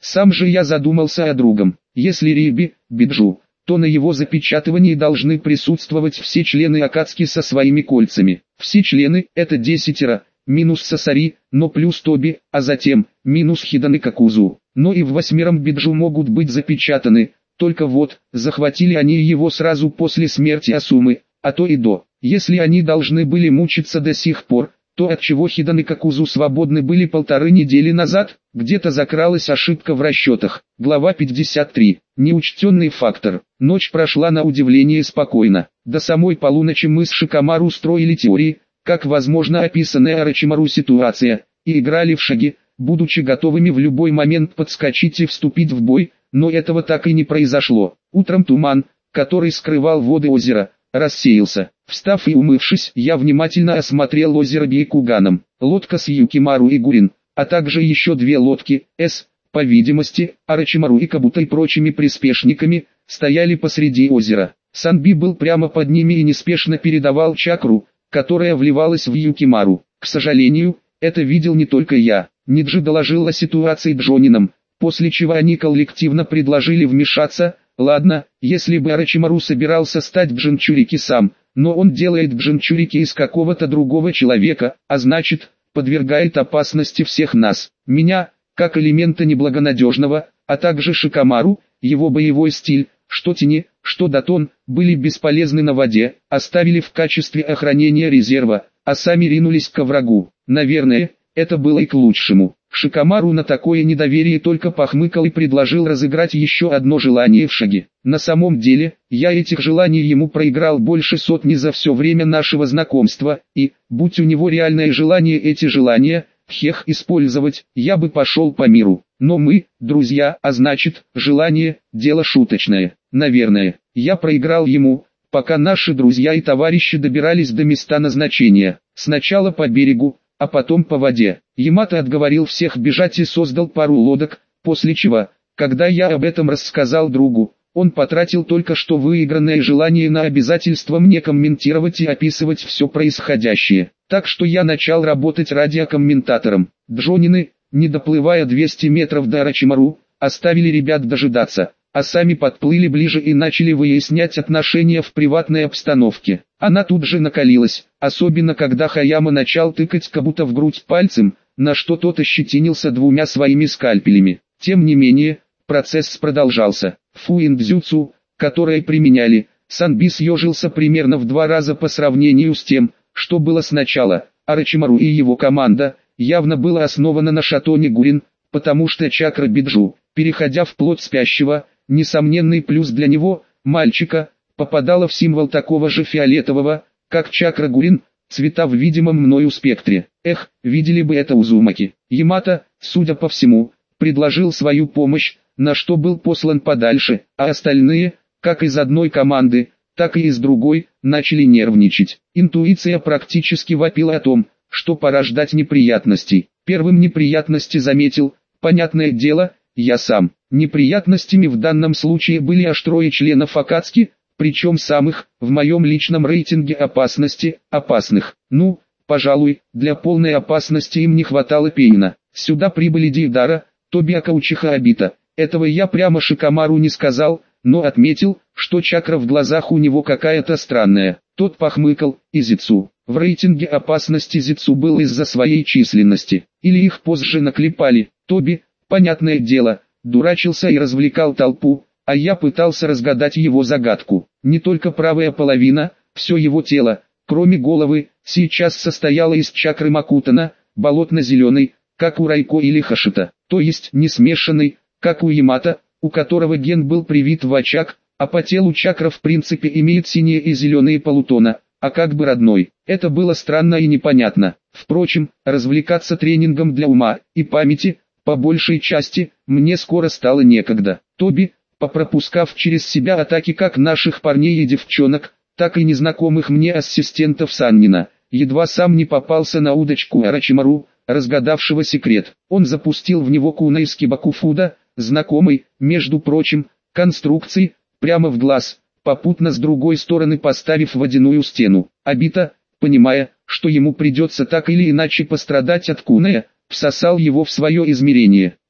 Сам же я задумался о другом. Если Риби, Биджу, то на его запечатывании должны присутствовать все члены Акацки со своими кольцами. Все члены – это 10, минус Сасари, но плюс Тоби, а затем, минус Хиданы Какузу. Но и в 8 Биджу могут быть запечатаны, только вот, захватили они его сразу после смерти Асумы, а то и до. Если они должны были мучиться до сих пор, то отчего Хиданы Какузу свободны были 1,5 недели назад, где-то закралась ошибка в расчетах. Глава 53. Неучтенный фактор. Ночь прошла на удивление спокойно. До самой полуночи мы с Шикамару строили теории, как возможно описанная Орочимару ситуация, и играли в шаги, будучи готовыми в любой момент подскочить и вступить в бой, но этого так и не произошло. Утром туман, который скрывал воды озера, рассеялся. Встав и умывшись, я внимательно осмотрел озеро Бейкуганом. Лодка с Юкимару и Гурин, а также еще 2 лодки, по видимости, Орочимару и Кабута и прочими приспешниками, стояли посреди озера. Санби был прямо под ними и неспешно передавал чакру, которая вливалась в Юкимару. К сожалению, это видел не только я. Ниджи доложил о ситуации Джонинам, после чего они коллективно предложили вмешаться. Ладно, если бы Орочимару собирался стать Джинчурики сам, но он делает Джинчурики из какого-то другого человека, а значит, подвергает опасности всех нас. Меня, как элемента неблагонадежного, а также Шикамару, его боевой стиль, что тени, что датон, были бесполезны на воде, оставили в качестве охранения резерва, а сами ринулись к врагу. Наверное, это было и к лучшему. Шикамару на такое недоверие только похмыкал и предложил разыграть еще одно желание в шаге. На самом деле, я этих желаний ему проиграл больше сотни за все время нашего знакомства, и, будь у него реальное желание эти желания, использовать, я бы пошел по миру. Но мы, друзья, а значит, желание, дело шуточное. Наверное, я проиграл ему, пока наши друзья и товарищи добирались до места назначения. Сначала по берегу, а потом по воде. Ямато отговорил всех бежать и создал пару лодок, после чего, когда я об этом рассказал другу, он потратил только что выигранное желание на обязательство мне комментировать и описывать все происходящее. Так что я начал работать радиокомментатором. Джонины, не доплывая 200 метров до Орочимару, оставили ребят дожидаться, а сами подплыли ближе и начали выяснять отношения в приватной обстановке. Она тут же накалилась, особенно когда Хаяма начал тыкать Кабута в грудь пальцем, на что тот ощетинился 2 своими скальпелями. Тем не менее, процесс продолжался. Фуиндзюцу, которое применяли, Санби съежился примерно в 2 раза по сравнению с тем, что было сначала. Орочимару и его команда явно было основано на шатоне Гурин, потому что чакра Биджу, переходя в плоть спящего, несомненный плюс для него, мальчика, попадала в символ такого же фиолетового, как чакра Гурин, цвета в видимом мною спектре. Видели бы это Узумаки. Ямато, судя по всему, предложил свою помощь, на что был послан подальше, а остальные, как из одной команды, так и из другой, начали нервничать. Интуиция практически вопила о том, что пора ждать неприятностей. Первым неприятности заметил, понятное дело, я сам. Неприятностями в данном случае были аж 3 членов Акацки, причем самых, в моем личном рейтинге опасности, опасных. Ну, пожалуй, для полной опасности им не хватало Пейна. Сюда прибыли Дейдара, Тобиака Учиха Обита. Этого я прямо Шикамару не сказал, но отметил, что чакра в глазах у него какая-то странная. Тот похмыкал, и Зицу. В рейтинге опасности Зицу был из-за своей численности. Или их позже наклепали. Тоби, понятное дело, дурачился и развлекал толпу, а я пытался разгадать его загадку. Не только правая половина, все его тело, кроме головы, сейчас состояло из чакры Макутана, болотно-зеленой, как у Райко или Хашита, то есть не смешанной, как у Ямато, у которого ген был привит в очаг, а по телу чакра в принципе имеет синие и зеленые полутона, а как бы родной. Это было странно и непонятно. Впрочем, развлекаться тренингом для ума и памяти, по большей части, мне скоро стало некогда. Тоби, попропускав через себя атаки как наших парней и девчонок, так и незнакомых мне ассистентов Саннина, едва сам не попался на удочку Орочимару, разгадавшего секрет. Он запустил в него куна из кибакуфуда, знакомый, между прочим, конструкции, прямо в глаз, попутно с другой стороны поставив водяную стену. Обита, понимая, что ему придется так или иначе пострадать от куная, всосал его в свое измерение.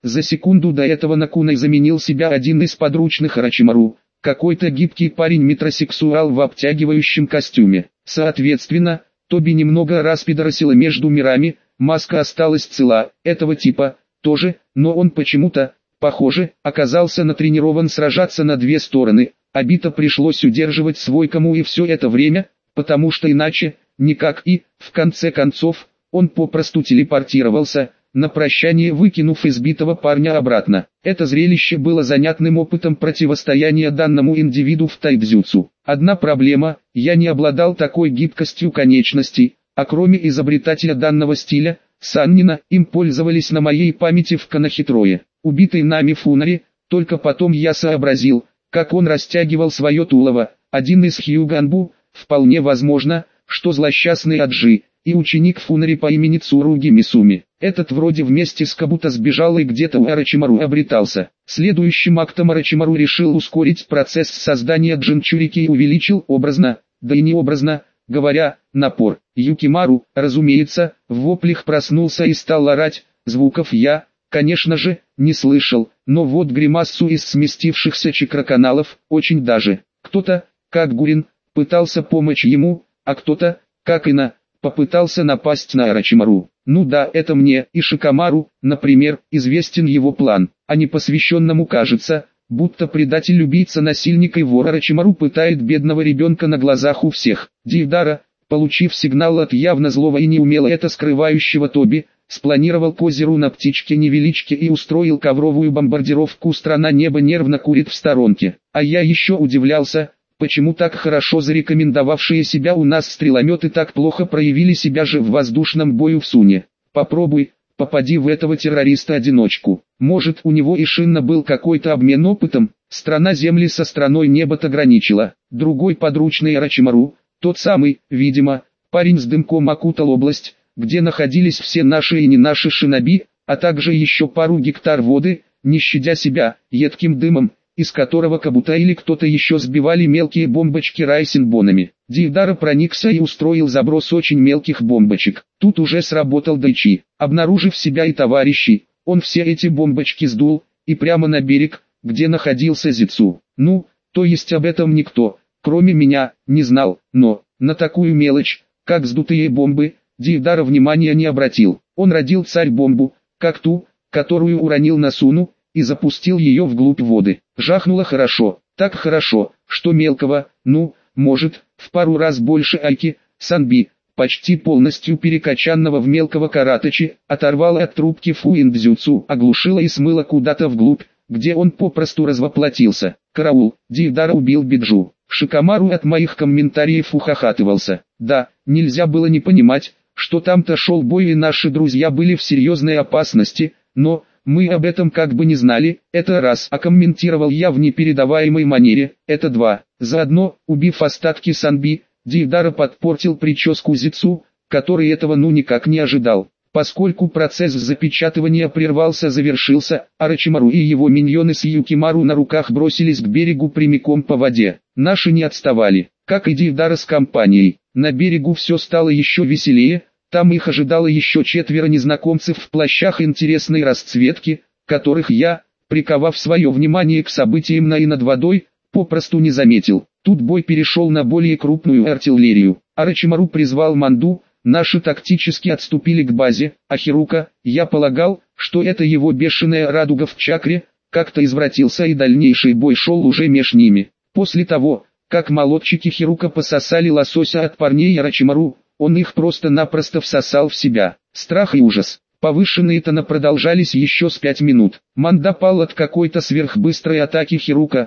За секунду до этого на Куной заменил себя один из подручных Орочимару, какой-то гибкий парень-метросексуал в обтягивающем костюме. Соответственно, Тоби немного распидоросило между мирами, маска осталась цела, этого типа тоже, но он почему-то, похоже, оказался натренирован сражаться на две стороны. Обито пришлось удерживать свой кому и все это время, потому что иначе, никак и, в конце концов, он попросту телепортировался, на прощание выкинув избитого парня обратно. Это зрелище было занятным опытом противостояния данному индивиду в тайцзюцу. Одна проблема, я не обладал такой гибкостью конечностей, а кроме изобретателя данного стиля, Саннина, им пользовались на моей памяти в Канахитрое. Убитый нами Фунари, только потом я сообразил, как он растягивал свое тулово. Один из Хьюганбу, вполне возможно, что злосчастный Аджи, и ученик Фунари по имени Цуруги Мисуми. Этот вроде вместе с Кабуто сбежал и где-то у Орочимару обретался. Следующим актом Орочимару решил ускорить процесс создания джинчурики и увеличил образно, да и не образно, говоря, напор. Юкимару, разумеется, в воплях проснулся и стал орать. Звуков я, конечно же, не слышал, но вот гримассу из сместившихся чакроканалов, очень даже. Кто-то, как Гурин, пытался помочь ему, а кто-то, как Ина, попытался напасть на Орочимару. Ну да, это мне и Шикамару, например, известен его план, а непосвященному кажется, будто предатель-убийца, насильник и вор Орочимару пытает бедного ребенка на глазах у всех. Дейдара, получив сигнал от явно злого и неумело это скрывающего Тоби, спланировал к озеру на птичке-невеличке и устроил ковровую бомбардировку. Страна неба нервно курит в сторонке. А я еще удивлялся, почему так хорошо зарекомендовавшие себя у нас стрелометы так плохо проявили себя же в воздушном бою в Суне. Попробуй, попади в этого террориста-одиночку. Может, у него и Шинна был какой-то обмен опытом. Страна Земли со страной неба-то граничила. Другой подручный Орочимару, тот самый, видимо, парень с дымком окутал область, где находились все наши и не наши шиноби, а также еще пару гектар воды, не щадя себя, едким дымом, из которого Кабуто или кто-то еще сбивали мелкие бомбочки райсинбонами. Дейдара проникся и устроил заброс очень мелких бомбочек. Тут уже сработал Дайчи. Обнаружив себя и товарищей, он все эти бомбочки сдул, и прямо на берег, где находился Зицу. Ну, то есть об этом никто, кроме меня, не знал, но, на такую мелочь, как сдутые бомбы, Дейдара внимания не обратил. Он родил царь-бомбу, как ту, которую уронил на Суну, и запустил ее вглубь воды. Жахнуло хорошо, так хорошо, что мелкого, ну, может, в пару раз больше Айки, Санби, почти полностью перекачанного в мелкого каратачи, оторвало от трубки фуиндзюцу, оглушило и смыло куда-то вглубь, где он попросту развоплотился. Караул, Дейдара убил Биджу. Шикамару от моих комментариев ухахатывался. Да, нельзя было не понимать, что там-то шел бой и наши друзья были в серьезной опасности, но... мы об этом как бы не знали, это раз, а комментировал я в непередаваемой манере, это два. Заодно, убив остатки Санби, Дейдара подпортил прическу Зицу, который этого ну никак не ожидал. Поскольку процесс запечатывания завершился, Орочимару и его миньоны с Юкимару на руках бросились к берегу прямиком по воде. Наши не отставали, как и Дейдара с компанией. На берегу все стало еще веселее. Там их ожидало еще 4 незнакомцев в плащах интересной расцветки, которых я, приковав свое внимание к событиям и над водой, попросту не заметил. Тут бой перешел на более крупную артиллерию. Орочимару призвал Манду, наши тактически отступили к базе, а Хирука, я полагал, что это его бешеная радуга в чакре, как-то извратился и дальнейший бой шел уже меж ними. После того, как молодчики Хирука пососали лосося от парней Орочимару, он их просто-напросто всосал в себя. Страх и ужас, повышенные тона продолжались еще с 5 минут. Манда пал от какой-то сверхбыстрой атаки Хирука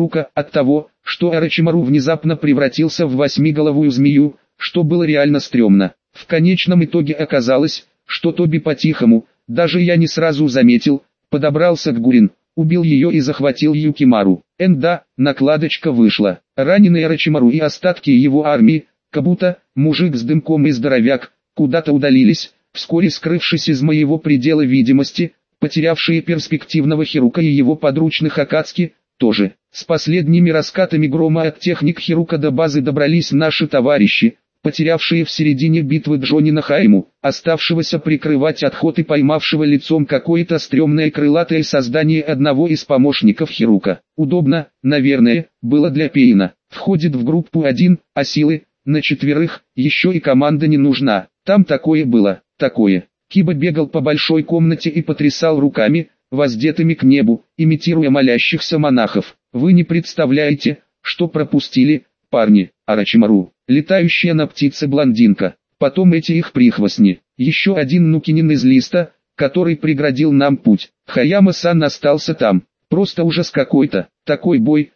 от того, что Орочимару внезапно превратился в 8-головую змею, что было реально стрёмно. В конечном итоге оказалось, что Тоби по-тихому, даже я не сразу заметил, подобрался к Гурин, убил ее и захватил Юкимару. Да, накладочка вышла. Раненый Орочимару и остатки его армии, Кабуто, мужик с дымком и здоровяк, куда-то удалились, вскоре скрывшись из моего предела видимости, потерявшие перспективного Хирука и его подручных Акацки, тоже. С последними раскатами грома от техник Хирука до базы добрались наши товарищи, потерявшие в середине битвы Джонина Хайму, оставшегося прикрывать отход и поймавшего лицом какое-то стрёмное крылатое создание одного из помощников Хирука. Удобно, наверное, было для Пейна. Входит в группу 1, а силы, на 4, еще и команда не нужна. Там такое было, такое. Киба бегал по большой комнате и потрясал руками, воздетыми к небу, имитируя молящихся монахов. Вы не представляете, что пропустили, парни. Орочимару, летающая на птице блондинка, потом эти их прихвостни, еще один Нукинин из листа, который преградил нам путь. Хаяма-сан остался там, просто ужас какой-то, такой бой,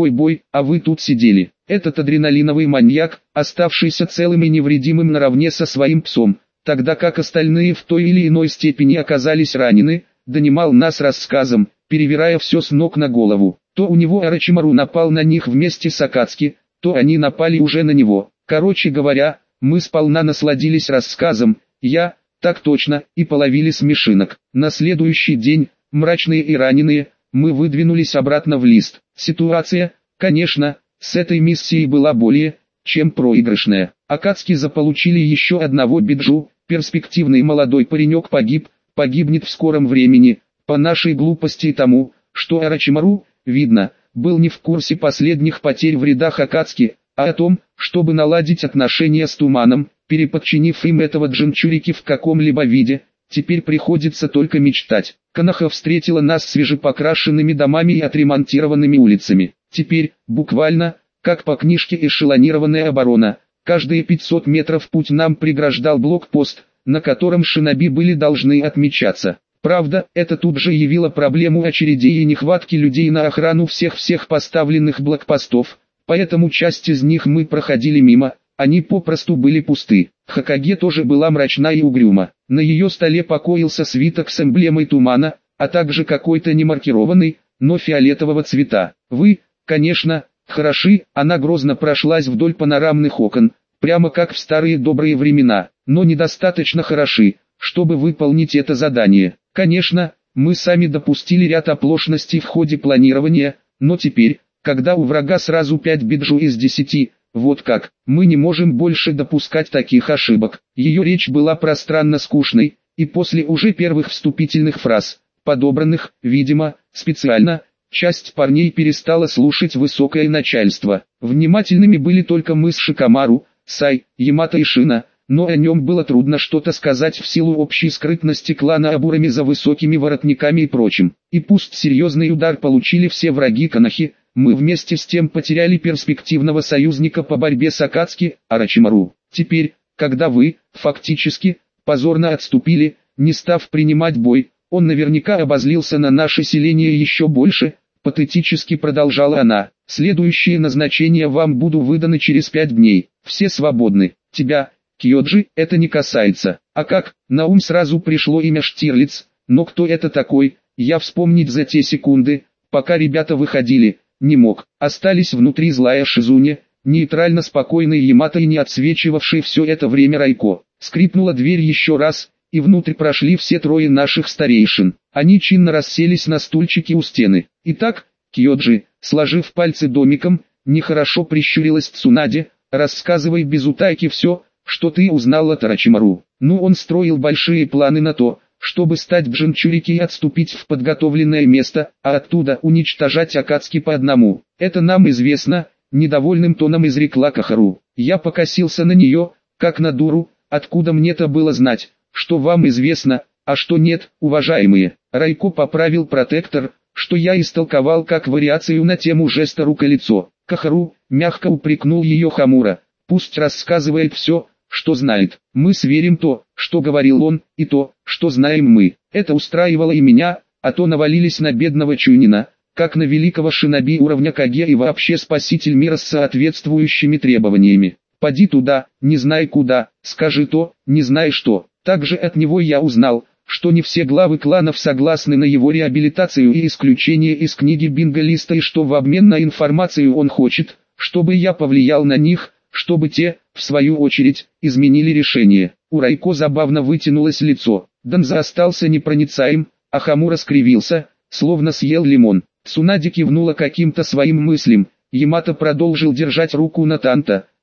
а вы тут сидели. Этот адреналиновый маньяк, оставшийся целым и невредимым наравне со своим псом, тогда как остальные в той или иной степени оказались ранены, донимал нас рассказом, перевирая все с ног на голову. То у него Орочимару напал на них вместе с Акацки, то они напали уже на него. Короче говоря, мы сполна насладились рассказом, так точно, и половили смешинок. На следующий день, мрачные и раненые, мы выдвинулись обратно в лист. Ситуация, конечно, с этой миссией была более, чем проигрышная. Акацки заполучили еще одного биджу, перспективный молодой паренек погибнет в скором времени, по нашей глупости и тому, что Орочимару, видно, был не в курсе последних потерь в рядах Акацки, а о том, чтобы наладить отношения с Туманом, переподчинив им этого Джинчурики в каком-либо виде, теперь приходится только мечтать. Коноха встретила нас свежепокрашенными домами и отремонтированными улицами. Теперь, буквально, как по книжке эшелонированная оборона, каждые 500 метров путь нам преграждал блокпост, на котором шиноби были должны отмечаться. Правда, это тут же явило проблему очередей и нехватки людей на охрану всех поставленных блокпостов, поэтому часть из них мы проходили мимо, они попросту были пусты. Хокаге тоже была мрачна и угрюма. На ее столе покоился свиток с эмблемой Тумана, а также какой-то немаркированный, но фиолетового цвета. Вы, конечно, хороши, она грозно прошлась вдоль панорамных окон, прямо как в старые добрые времена, но недостаточно хороши, чтобы выполнить это задание. Конечно, мы сами допустили ряд оплошностей в ходе планирования, но теперь, когда у врага сразу 5 биджу из 10, вот как, мы не можем больше допускать таких ошибок. Ее речь была пространно скучной, и после уже первых вступительных фраз, подобранных, видимо, специально, часть парней перестала слушать высокое начальство. Внимательными были только мы с Шикамару, Сай, Ямато и Шина, но о нем было трудно что-то сказать в силу общей скрытности клана Абурами за высокими воротниками и прочим. И пусть серьезный удар получили все враги Конохи, мы вместе с тем потеряли перспективного союзника по борьбе с Акацки, Орочимару. Теперь, когда вы, фактически, позорно отступили, не став принимать бой, он наверняка обозлился на наше селение еще больше, патетически продолжала она. Следующее назначение вам буду выданы через 5 дней, все свободны. Тебя, Кьоджи, это не касается. А как, на ум сразу пришло имя Штирлиц, но кто это такой, я вспомнить за те секунды, пока ребята выходили, не мог. Остались внутри злая Шизуня, нейтрально спокойный Ямато и не отсвечивавший все это время Райко. Скрипнула дверь еще раз, и внутрь прошли все трое наших старейшин. Они чинно расселись на стульчике у стены. Итак, Кьоджи, сложив пальцы домиком, нехорошо прищурилась Цунаде, рассказывай без утайки все, что ты узнал от Орочимару. Ну, он строил большие планы на то, чтобы стать Джинчурики и отступить в подготовленное место, а оттуда уничтожать Акацки по одному. Это нам известно, недовольным тоном изрекла Кахару. Я покосился на нее, как на дуру, откуда мне-то было знать, что вам известно, а что нет, уважаемые. Райко поправил протектор, что я истолковал как вариацию на тему жеста рука-лицо. Кахару мягко упрекнул ее Хамура. Пусть рассказывает все, что знает. Мы сверим то, что говорил он, и то, что знаем мы. Это устраивало и меня, а то навалились на бедного Чунина, как на великого шиноби уровня Каге и вообще спаситель мира с соответствующими требованиями. Поди туда, не знай куда, скажи то, не знай что. Также от него я узнал, что не все главы кланов согласны на его реабилитацию и исключение из книги Бинго-листа, и что в обмен на информацию он хочет, чтобы я повлиял на них, чтобы те, в свою очередь, изменили решение. У Райко забавно вытянулось лицо. Данза остался непроницаем, а Хамура скривился, словно съел лимон. Цунаде кивнула каким-то своим мыслям. Ямато продолжил держать руку на Танта,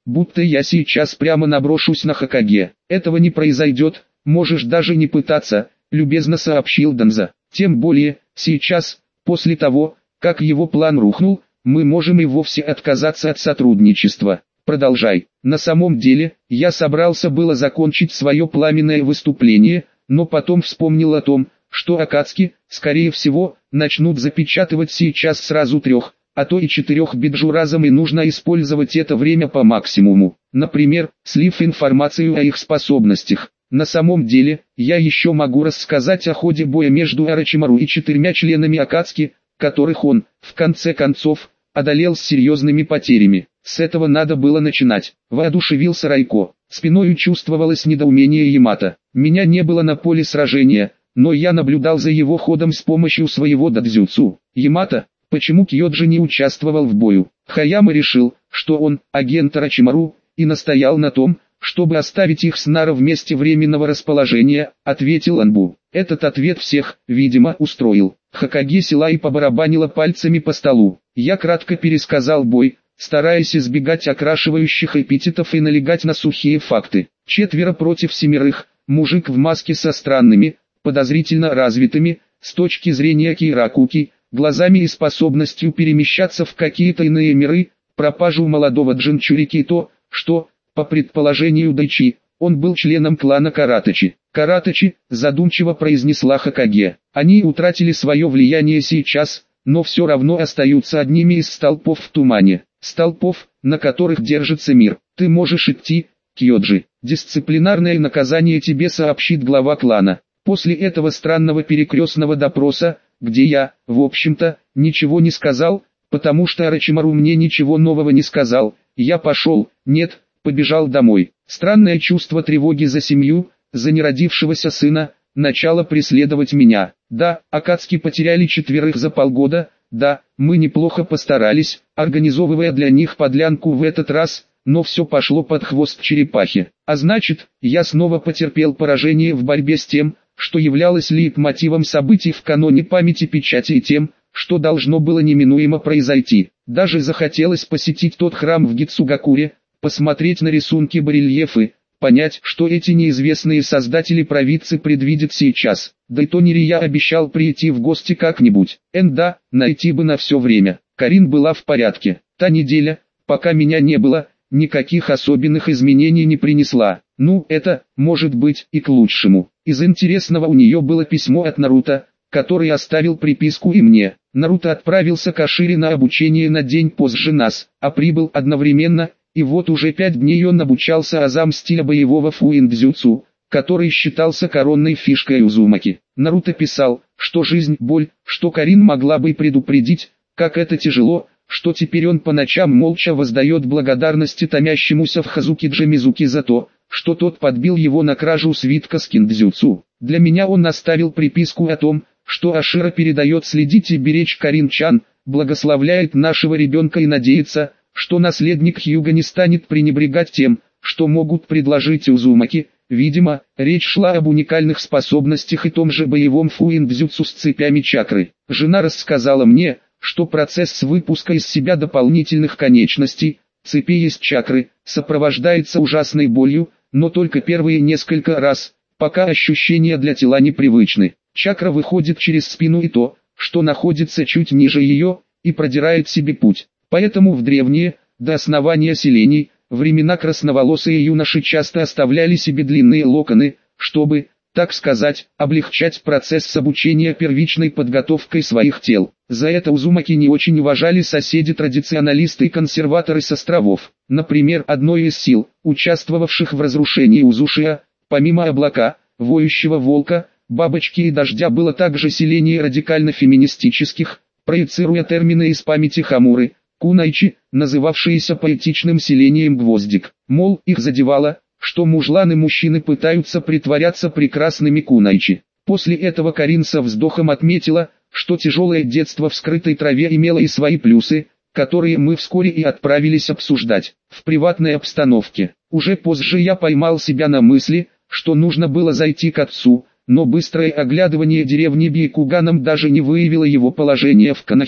будто я сейчас прямо наброшусь на Хокаге. Этого не произойдет, можешь даже не пытаться, любезно сообщил Данза. Тем более, сейчас, после того, как его план рухнул, мы можем и вовсе отказаться от сотрудничества. Продолжай. На самом деле, я собрался было закончить свое пламенное выступление, но потом вспомнил о том, что Акацки, скорее всего, начнут запечатывать сейчас сразу 3, а то и 4 биджу разом, и нужно использовать это время по максимуму. Например, слив информацию о их способностях. На самом деле, я еще могу рассказать о ходе боя между Орочимару и 4 членами Акацки, которых он, в конце концов, одолел с серьезными потерями. С этого надо было начинать. Воодушевился Райко. Спиною чувствовалось недоумение Ямато. Меня не было на поле сражения, но я наблюдал за его ходом с помощью своего дадзюцу. Ямато, почему Кьёджи не участвовал в бою? Хаяма решил, что он, агент Орочимару, и настоял на том, чтобы оставить их с Наро в месте временного расположения, ответил Анбу. Этот ответ всех, видимо, устроил. Хокаге села и побарабанила пальцами по столу. Я кратко пересказал бой, стараясь избегать окрашивающих эпитетов и налегать на сухие факты. 4 против 7, мужик в маске со странными, подозрительно развитыми, с точки зрения Киракуки, глазами и способностью перемещаться в какие-то иные миры, пропажу молодого Джинчурики и то, что, по предположению Дайчи, он был членом клана Каратачи. «Каратачи», задумчиво произнесла Хокаге. «Они утратили свое влияние сейчас, но все равно остаются одними из столпов в тумане. Столпов, на которых держится мир. Ты можешь идти, Кьёджи. Дисциплинарное наказание тебе сообщит глава клана». После этого странного перекрестного допроса, где я, в общем-то, ничего не сказал, потому что Орочимару мне ничего нового не сказал, я пошел, побежал домой. Странное чувство тревоги за семью, за неродившегося сына, начало преследовать меня. Да, Акацки потеряли 4 за полгода, да, мы неплохо постарались, организовывая для них подлянку в этот раз, но все пошло под хвост черепахи. А значит, я снова потерпел поражение в борьбе с тем, что являлось лейтмотивом событий в каноне памяти печати и тем, что должно было неминуемо произойти. Даже захотелось посетить тот храм в Гицугакуре, посмотреть на рисунки барельефы, понять, что эти неизвестные создатели провидцы предвидят сейчас. Да и то Нирия обещал прийти в гости как-нибудь. Да, найти бы на все время. Карин была в порядке. Та неделя, пока меня не было, никаких особенных изменений не принесла. Ну, это, может быть, и к лучшему. Из интересного у нее было письмо от Наруто, который оставил приписку и мне. Наруто отправился к Ашире на обучение на день позже нас, а прибыл одновременно, и вот уже 5 дней он обучался азам стиля боевого фуиндзюцу, который считался коронной фишкой Узумаки. Наруто писал, что жизнь – боль, что Карин могла бы предупредить, как это тяжело, что теперь он по ночам молча воздает благодарности томящемуся в Хазуки Мизуки за то, что тот подбил его на кражу свитка с киндзюцу. Для меня он оставил приписку о том, что Ашира передает следить и беречь Карин-чан, благословляет нашего ребенка и надеется, что наследник Хьюга не станет пренебрегать тем, что могут предложить Узумаки. Видимо, речь шла об уникальных способностях и том же боевом фуиндзюцу с цепями чакры. Жена рассказала мне, что процесс выпуска из себя дополнительных конечностей, цепей из чакры, сопровождается ужасной болью, но только первые несколько раз, пока ощущения для тела непривычны. Чакра выходит через спину и то, что находится чуть ниже ее, и продирает себе путь. Поэтому в древние, до основания селений, времена красноволосые юноши часто оставляли себе длинные локоны, чтобы, так сказать, облегчать процесс обучения первичной подготовкой своих тел. За это Узумаки не очень уважали соседи-традиционалисты и консерваторы с островов. Например, одной из сил, участвовавших в разрушении Узушия, помимо облака, воющего волка, бабочки и дождя, было также селение радикально-феминистических, проецируя термины из памяти Хамуры, кунайчи, называвшиеся поэтичным селением гвоздик. Мол, их задевало, что мужланы-мужчины пытаются притворяться прекрасными кунайчи. После этого Карин со вздохом отметила, что тяжелое детство в скрытой траве имело и свои плюсы, которые мы вскоре и отправились обсуждать. В приватной обстановке. Уже позже я поймал себя на мысли, что нужно было зайти к отцу, но быстрое оглядывание деревни Бейкуганом даже не выявило его положение в Канахе,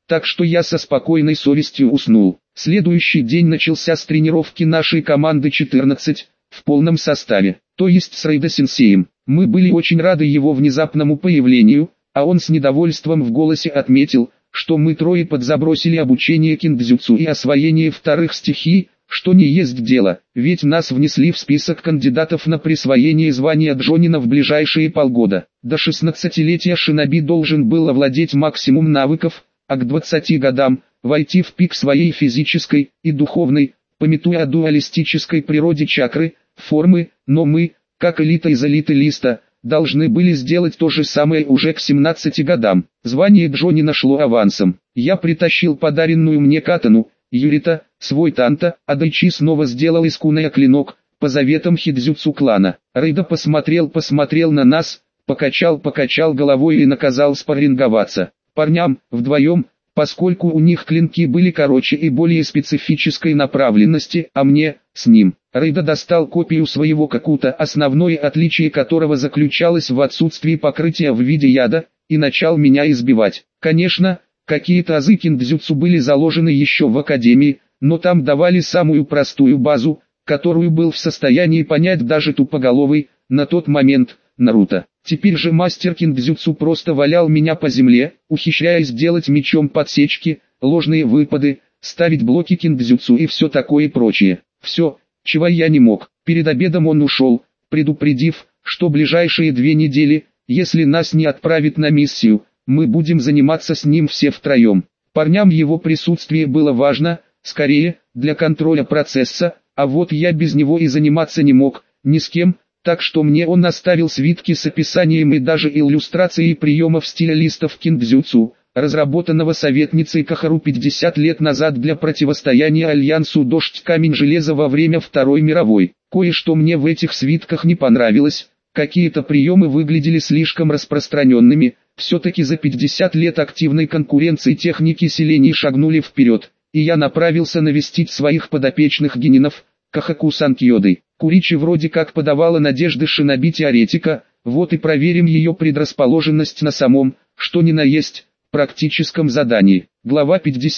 так что я со спокойной совестью уснул. Следующий день начался с тренировки нашей команды 14, в полном составе, то есть с Рейда-сенсеем. Мы были очень рады его внезапному появлению, а он с недовольством в голосе отметил, что мы трое подзабросили обучение киндзюцу и освоение вторых стихий, что не есть дело, ведь нас внесли в список кандидатов на присвоение звания Джонина в ближайшие полгода. До 16-летия шиноби должен был овладеть максимум навыков, а к 20 годам войти в пик своей физической и духовной, памятуя о дуалистической природе чакры, формы, но мы, как элита из элиты листа, должны были сделать то же самое уже к 17 годам. Звание Джонина шло авансом. Я притащил подаренную мне катану, Юрита, свой танто, а Дайчи снова сделал из куная клинок, по заветам хидзюцу клана. Рейда посмотрел на нас, покачал головой и наказал спарринговаться. Парням, вдвоем, поскольку у них клинки были короче и более специфической направленности, а мне, с ним. Рейда достал копию своего какута, основное отличие которого заключалось в отсутствии покрытия в виде яда, и начал меня избивать. Конечно, какие-то азы киндзюцу были заложены еще в академии, но там давали самую простую базу, которую был в состоянии понять даже тупоголовый, на тот момент, Наруто. Теперь же мастер киндзюцу просто валял меня по земле, ухищряясь делать мечом подсечки, ложные выпады, ставить блоки киндзюцу и все такое прочее. Все, чего я не мог. Перед обедом он ушел, предупредив, что ближайшие 2 недели, если нас не отправят на миссию, мы будем заниматься с ним все втроем. Парням его присутствие было важно, скорее, для контроля процесса, а вот я без него и заниматься не мог, ни с кем, так что мне он оставил свитки с описанием и даже иллюстрацией приемов стиля листов киндзюцу, разработанного советницей Кохару 50 лет назад для противостояния альянсу «Дождь камень железа» во время Второй мировой. Кое-что мне в этих свитках не понравилось, какие-то приемы выглядели слишком распространенными, все-таки за 50 лет активной конкуренции техники селений шагнули вперед, и я направился навестить своих подопечных генинов, Кахаку-сан Кьёдой. Куричи вроде как подавала надежды шиноби-теоретика, вот и проверим ее предрасположенность на самом, что ни на есть, практическом задании. Глава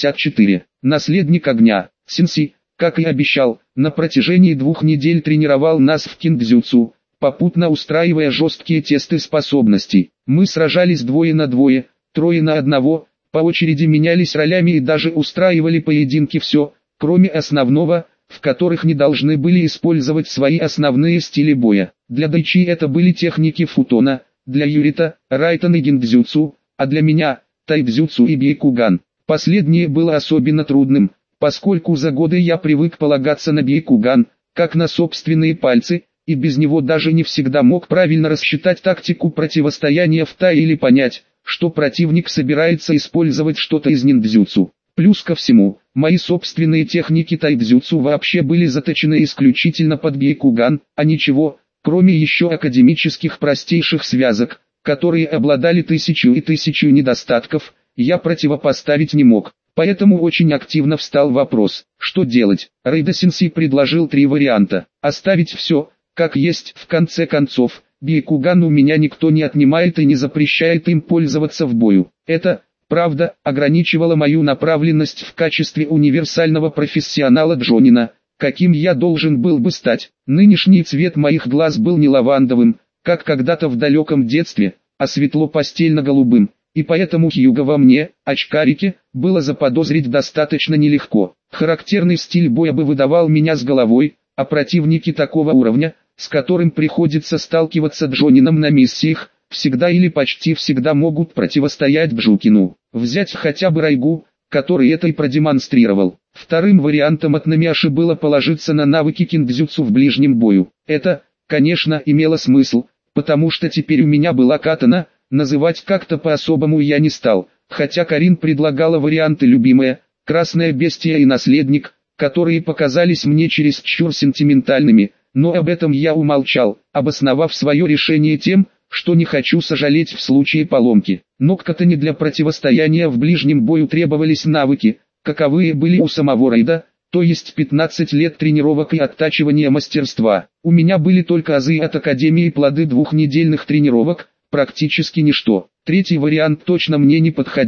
54. Наследник огня. Сенсей, как и обещал, на протяжении 2 недель тренировал нас в киндзюцу, попутно устраивая жесткие тесты способностей. Мы сражались 2 на 2, 3 на 1, по очереди менялись ролями и даже устраивали поединки все, кроме основного, в которых не должны были использовать свои основные стили боя. Для Дайчи это были техники футона, для Юрита – райтан и гиндзюцу, а для меня – тайдзюцу и бейкуган. Последнее было особенно трудным, поскольку за годы я привык полагаться на бейкуган, как на собственные пальцы, и без него даже не всегда мог правильно рассчитать тактику противостояния в тае или понять, что противник собирается использовать что-то из ниндзюцу. Плюс ко всему, мои собственные техники тайдзюцу вообще были заточены исключительно под бейкуган, а ничего, кроме еще академических простейших связок, которые обладали 1000 и 1000 недостатков, я противопоставить не мог. Поэтому очень активно встал вопрос, что делать. Рейда-сенсей предложил 3 варианта. Оставить все, как есть, в конце концов, бейкуган у меня никто не отнимает и не запрещает им пользоваться в бою. Это, правда, ограничивало мою направленность в качестве универсального профессионала Джонина, каким я должен был бы стать. Нынешний цвет моих глаз был не лавандовым, как когда-то в далеком детстве, а светло-постельно-голубым, и поэтому Хьюго во мне, очкарике, было заподозрить достаточно нелегко. Характерный стиль боя бы выдавал меня с головой, а противники такого уровня, с которым приходится сталкиваться Джонином на миссиях, всегда или почти всегда могут противостоять Бджукину. Взять хотя бы Райгу, который это и продемонстрировал. Вторым вариантом от Намиаши было положиться на навыки киндзюцу в ближнем бою. Это, конечно, имело смысл, потому что теперь у меня была катана, называть как-то по-особому я не стал, хотя Карин предлагала варианты любимая, Красное Бестия и Наследник, которые показались мне чересчур сентиментальными, но об этом я умолчал, обосновав свое решение тем, что не хочу сожалеть в случае поломки. Но к катане для противостояния в ближнем бою требовались навыки, каковые были у самого Рейда, то есть 15 лет тренировок и оттачивания мастерства. У меня были только азы от Академии и плоды 2-недельных тренировок, практически ничто. Третий вариант точно мне не подходил.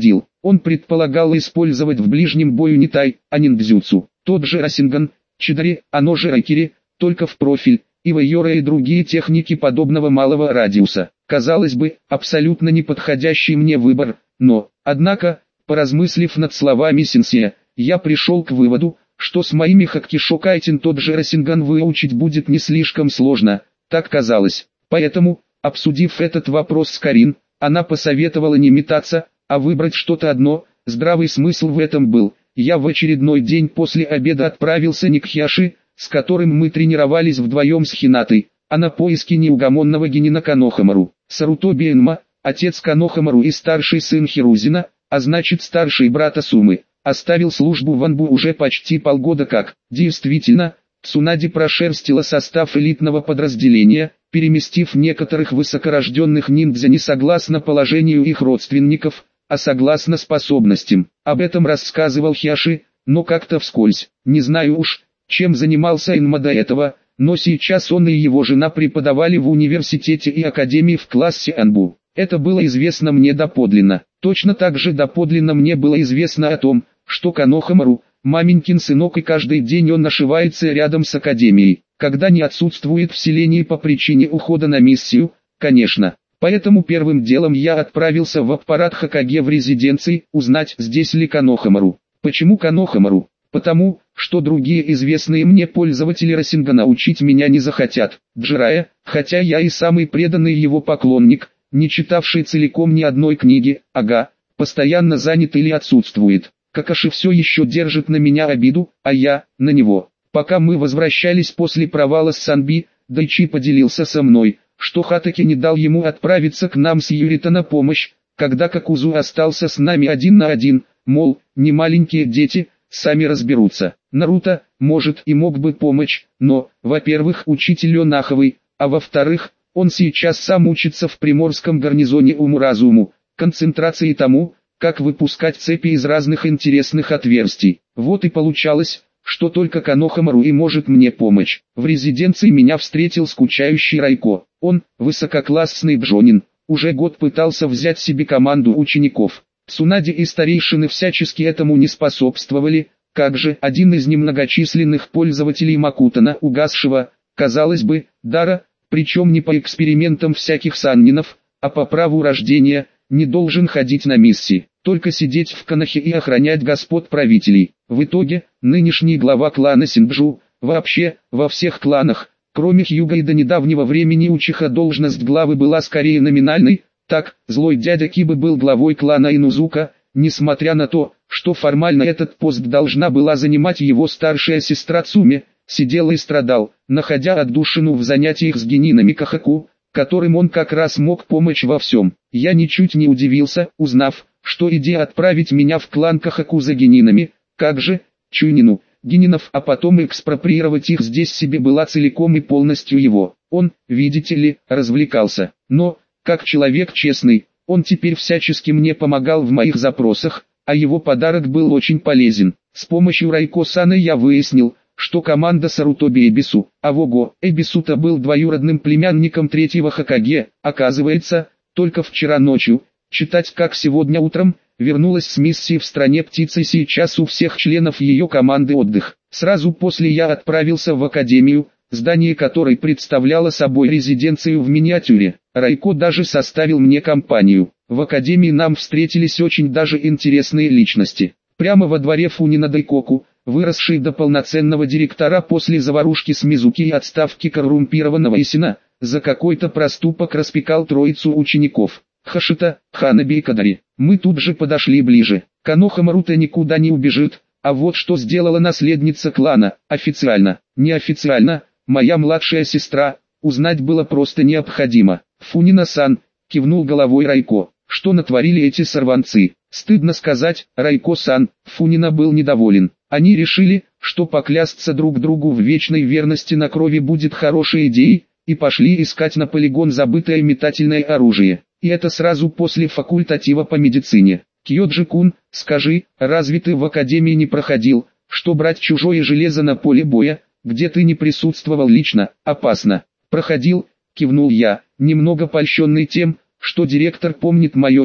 Он предполагал использовать в ближнем бою не тай, а ниндзюцу. Тот же Расинган, Чидари, оно же Райкири, только в профиль, Ива-Йора и другие техники подобного малого радиуса. Казалось бы, абсолютно неподходящий мне выбор, но, однако, поразмыслив над словами сенсея, я пришел к выводу, что с моими хаккишокайтен тот же Расинган выучить будет не слишком сложно, так казалось. Поэтому, обсудив этот вопрос с Карин, она посоветовала не метаться, а выбрать что-то одно. Здравый смысл в этом был. Я в очередной день после обеда отправился не к Хьяши, с которым мы тренировались вдвоем с Хинатой, а на поиски неугомонного Генина Канохамару. Сарутоби Энма, отец Канохамару и старший сын Хирузина, а значит старший брат Асумы, оставил службу в Анбу уже почти полгода как. Действительно, Цунади прошерстила состав элитного подразделения, переместив некоторых высокорожденных ниндзя не согласно положению их родственников, а согласно способностям. Об этом рассказывал Хьяши, но как-то вскользь. Не знаю уж, чем занимался Энма до этого, но сейчас он и его жена преподавали в университете и академии в классе Анбу. Это было известно мне доподлинно. Точно так же доподлинно мне было известно о том, что Канохамару, маменькин сынок, и каждый день он ошивается рядом с академией, когда не отсутствует в селении по причине ухода на миссию, конечно. Поэтому первым делом я отправился в аппарат Хокаге в резиденции, узнать, здесь ли Канохамару. Почему Канохамару? Потому, что другие известные мне пользователи Расингана учить меня не захотят. Джирая, хотя я и самый преданный его поклонник, не читавший целиком ни одной книги, постоянно занят или отсутствует. Какаши все еще держит на меня обиду, а я на него. Пока мы возвращались после провала с Санби, Дайчи поделился со мной, что Хатаки не дал ему отправиться к нам с Юрита на помощь, когда Какузу остался с нами один на один, мол, не маленькие дети, сами разберутся. Наруто, может, и мог бы помочь, но, во-первых, учитель он аховый, а во-вторых, он сейчас сам учится в приморском гарнизоне уму-разуму, концентрации тому, как выпускать цепи из разных интересных отверстий. Вот и получалось, что только Канохамару и может мне помочь. В резиденции меня встретил скучающий Райко. Он, высококлассный джонин, уже год пытался взять себе команду учеников. Цунади и старейшины всячески этому не способствовали. Как же, один из немногочисленных пользователей Макутана, угасшего, казалось бы, дара, причем не по экспериментам всяких саннинов, а по праву рождения, не должен ходить на миссии, только сидеть в Канахе и охранять господ правителей. В итоге, нынешний глава клана Синджу, вообще, во всех кланах, кроме Хьюга и до недавнего времени Учиха, должность главы была скорее номинальной. Так, злой дядя Кибы был главой клана Инузука, несмотря на то, что формально этот пост должна была занимать его старшая сестра Цуми, сидел и страдал, находя отдушину в занятиях с генинами Кахаку, которым он как раз мог помочь во всем. Я ничуть не удивился, узнав, что идея отправить меня в клан Кахаку за генинами, как же, Чунину, генинов, а потом экспроприировать их здесь себе, была целиком и полностью его. Он, видите ли, развлекался, но, как человек честный, он теперь всячески мне помогал в моих запросах, а его подарок был очень полезен. С помощью Райко-сана я выяснил, что команда Сарутоби Эбису, Эбису-то был двоюродным племянником третьего Хокаге, оказывается, только вчера ночью, читать как сегодня утром, вернулась с миссии в стране птицы. Сейчас у всех членов ее команды отдых. Сразу после я отправился в академию, здание которой представляло собой резиденцию в миниатюре. Райко даже составил мне компанию. В академии нам встретились очень даже интересные личности. Прямо во дворе Фунина Дайкоку, выросший до полноценного директора после заварушки с Мизуки и отставки коррумпированного Исина, за какой-то проступок распекал троицу учеников. Хашита, Ханаби и Кадари. Мы тут же подошли ближе. Канохамару-то никуда не убежит, а вот что сделала наследница клана, официально, неофициально, моя младшая сестра, узнать было просто необходимо. Фунина-сан, кивнул головой Райко, что натворили эти сорванцы. Стыдно сказать, Райко-сан, Фунина был недоволен. Они решили, что поклясться друг другу в вечной верности на крови будет хорошей идеей, и пошли искать на полигон забытое метательное оружие. И это сразу после факультатива по медицине. Кьёджи-кун, скажи, разве ты в академии не проходил, что брать чужое железо на поле боя, где ты не присутствовал лично, опасно? Проходил, кивнул я, немного польщенный тем, что директор помнит мое имя.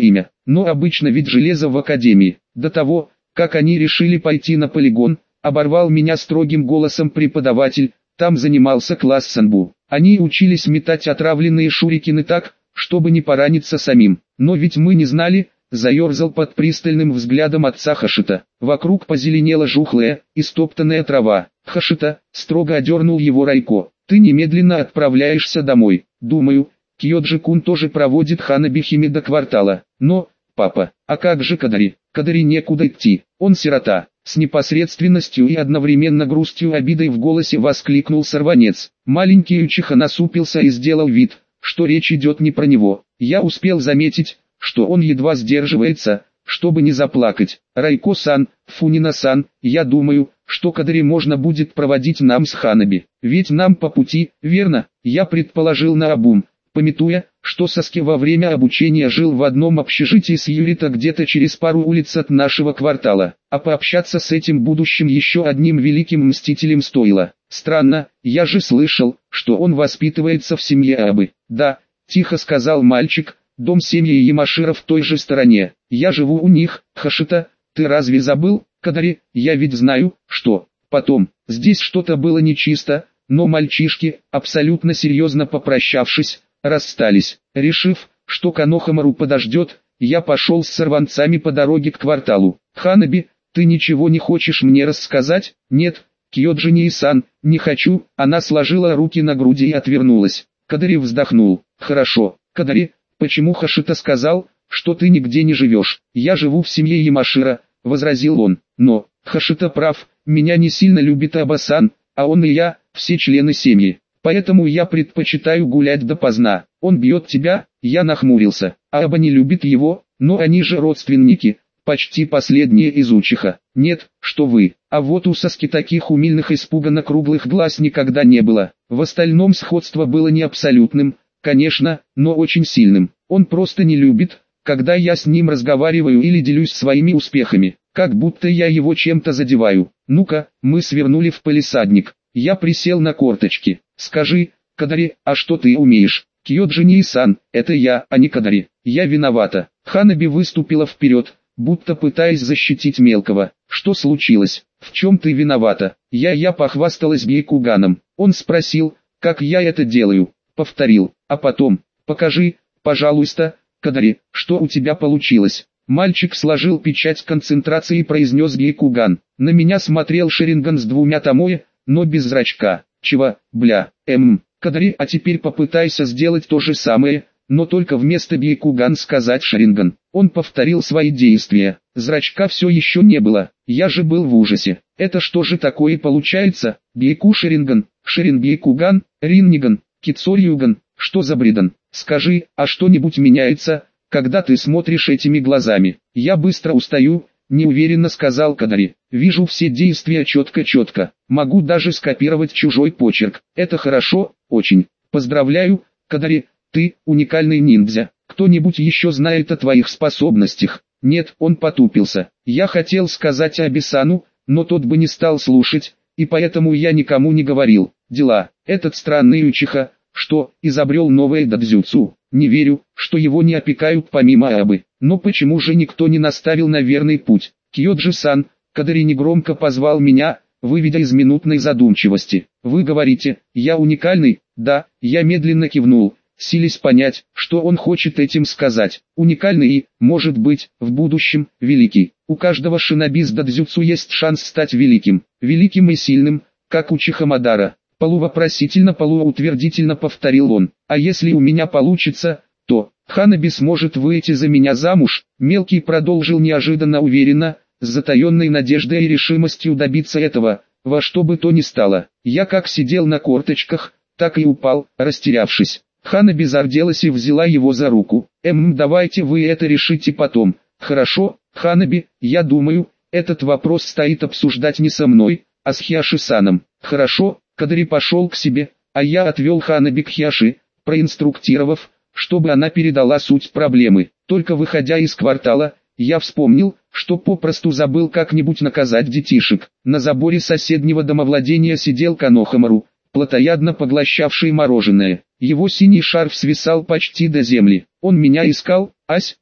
но обычно ведь железо в академии. До того, как они решили пойти на полигон, оборвал меня строгим голосом преподаватель, там занимался класс Санбу. Они учились метать отравленные шурикены так, чтобы не пораниться самим. Но ведь мы не знали, заерзал под пристальным взглядом отца Хашита. Вокруг позеленела жухлая, истоптанная трава. Хашита, строго одернул его Райко. Ты немедленно отправляешься домой. Думаю, Кьёджи-кун тоже проводит Ханабихими до квартала. Но, папа, а как же Кадари? Кадари некуда идти, он сирота. С непосредственностью и одновременно грустью обидой в голосе воскликнул сорванец. Маленький Учиха насупился и сделал вид, что речь идет не про него. Я успел заметить, что он едва сдерживается, чтобы не заплакать. Райко-сан, Фунина-сан, я думаю, что Кадари можно будет проводить нам с Ханаби. Ведь нам по пути, верно? Я предположил наобум, памятуя, что Саски во время обучения жил в одном общежитии с Юрита где-то через пару улиц от нашего квартала, а пообщаться с этим будущим еще одним великим мстителем стоило. Странно, я же слышал, что он воспитывается в семье Абы. Да, тихо сказал мальчик, дом семьи Ямашира в той же стороне. Я живу у них, Хашита, ты разве забыл, Кадари? Я ведь знаю, что... Потом, здесь что-то было нечисто, но мальчишки, абсолютно серьезно попрощавшись, расстались. Решив, что Канохамару подождет, я пошел с сорванцами по дороге к кварталу. Ханаби, ты ничего не хочешь мне рассказать? Нет, Кьёджи-сан, не хочу. Она сложила руки на груди и отвернулась. Кадари вздохнул. Хорошо, Кадари, почему Хашита сказал, что ты нигде не живешь? Я живу в семье Ямашира, возразил он. Но, Хашита прав, меня не сильно любит Абасан, а он и я, все члены семьи. Поэтому я предпочитаю гулять допоздна. Он бьет тебя, я нахмурился. А Аба не любит его, но они же родственники, почти последние из Учиха. Нет, что вы. А вот у Саски таких умильных испуганно круглых глаз никогда не было. В остальном сходство было не абсолютным, конечно, но очень сильным. Он просто не любит, когда я с ним разговариваю или делюсь своими успехами, как будто я его чем-то задеваю. Ну-ка, мы свернули в палисадник. Я присел на корточки. Скажи, Кадари, а что ты умеешь? Кьёджи-сан, это я, а не Кадари. Я виновата. Ханаби выступила вперед, будто пытаясь защитить мелкого. Что случилось? В чем ты виновата? Я похвасталась Бейкуганом. Он спросил, как я это делаю. Повторил, а потом, покажи, пожалуйста, Кадари, что у тебя получилось. Мальчик сложил печать концентрации и произнес Бейкуган. На меня смотрел Шаринган с двумя томоэ, но без зрачка. Чего, бля, Кадари, а теперь попытайся сделать то же самое, но только вместо Бейкуган сказать Шаринган. Он повторил свои действия. Зрачка все еще не было. Я же был в ужасе. Это что же такое получается? Бейку Шаринган, Шарин Бейкуган, Ринниган, Кицорьюган. Что за бредан? Скажи, а что-нибудь меняется, когда ты смотришь этими глазами? Я быстро устаю, неуверенно сказал Кадари. Вижу все действия четко-четко. Могу даже скопировать чужой почерк. Это хорошо, очень. Поздравляю, Кадари, ты уникальный ниндзя. Кто-нибудь еще знает о твоих способностях? Нет, он потупился. Я хотел сказать Абисану, но тот бы не стал слушать, и поэтому я никому не говорил. Дела. Этот странный Учиха, что изобрел новое дадзюцу. Не верю, что его не опекают помимо Абы. Но почему же никто не наставил на верный путь? Кьёджи-сан, Кадари негромко позвал меня, выведя из минутной задумчивости. Вы говорите, я уникальный? Да, я медленно кивнул, силясь понять, что он хочет этим сказать. Уникальный и, может быть, в будущем, великий. У каждого шиноби с дадзюцу есть шанс стать великим. Великим и сильным, как Учиха Мадара. Полуутвердительно повторил он. А если у меня получится, то Ханаби сможет выйти за меня замуж. Мелкий продолжил неожиданно уверенно, с затаенной надеждой и решимостью добиться этого, во что бы то ни стало. Я как сидел на корточках, так и упал, растерявшись. Ханаби зарделась и взяла его за руку. Давайте вы это решите потом. Хорошо, Ханаби, я думаю, этот вопрос стоит обсуждать не со мной, а с Хиаши-саном. Хорошо. Кадари пошел к себе, а я отвел Ханаби к Хиаши, проинструктировав, чтобы она передала суть проблемы. Только выходя из квартала, я вспомнил, что попросту забыл как-нибудь наказать детишек. На заборе соседнего домовладения сидел Канохамару, плотоядно поглощавший мороженое. Его синий шарф свисал почти до земли. Он меня искал, ась,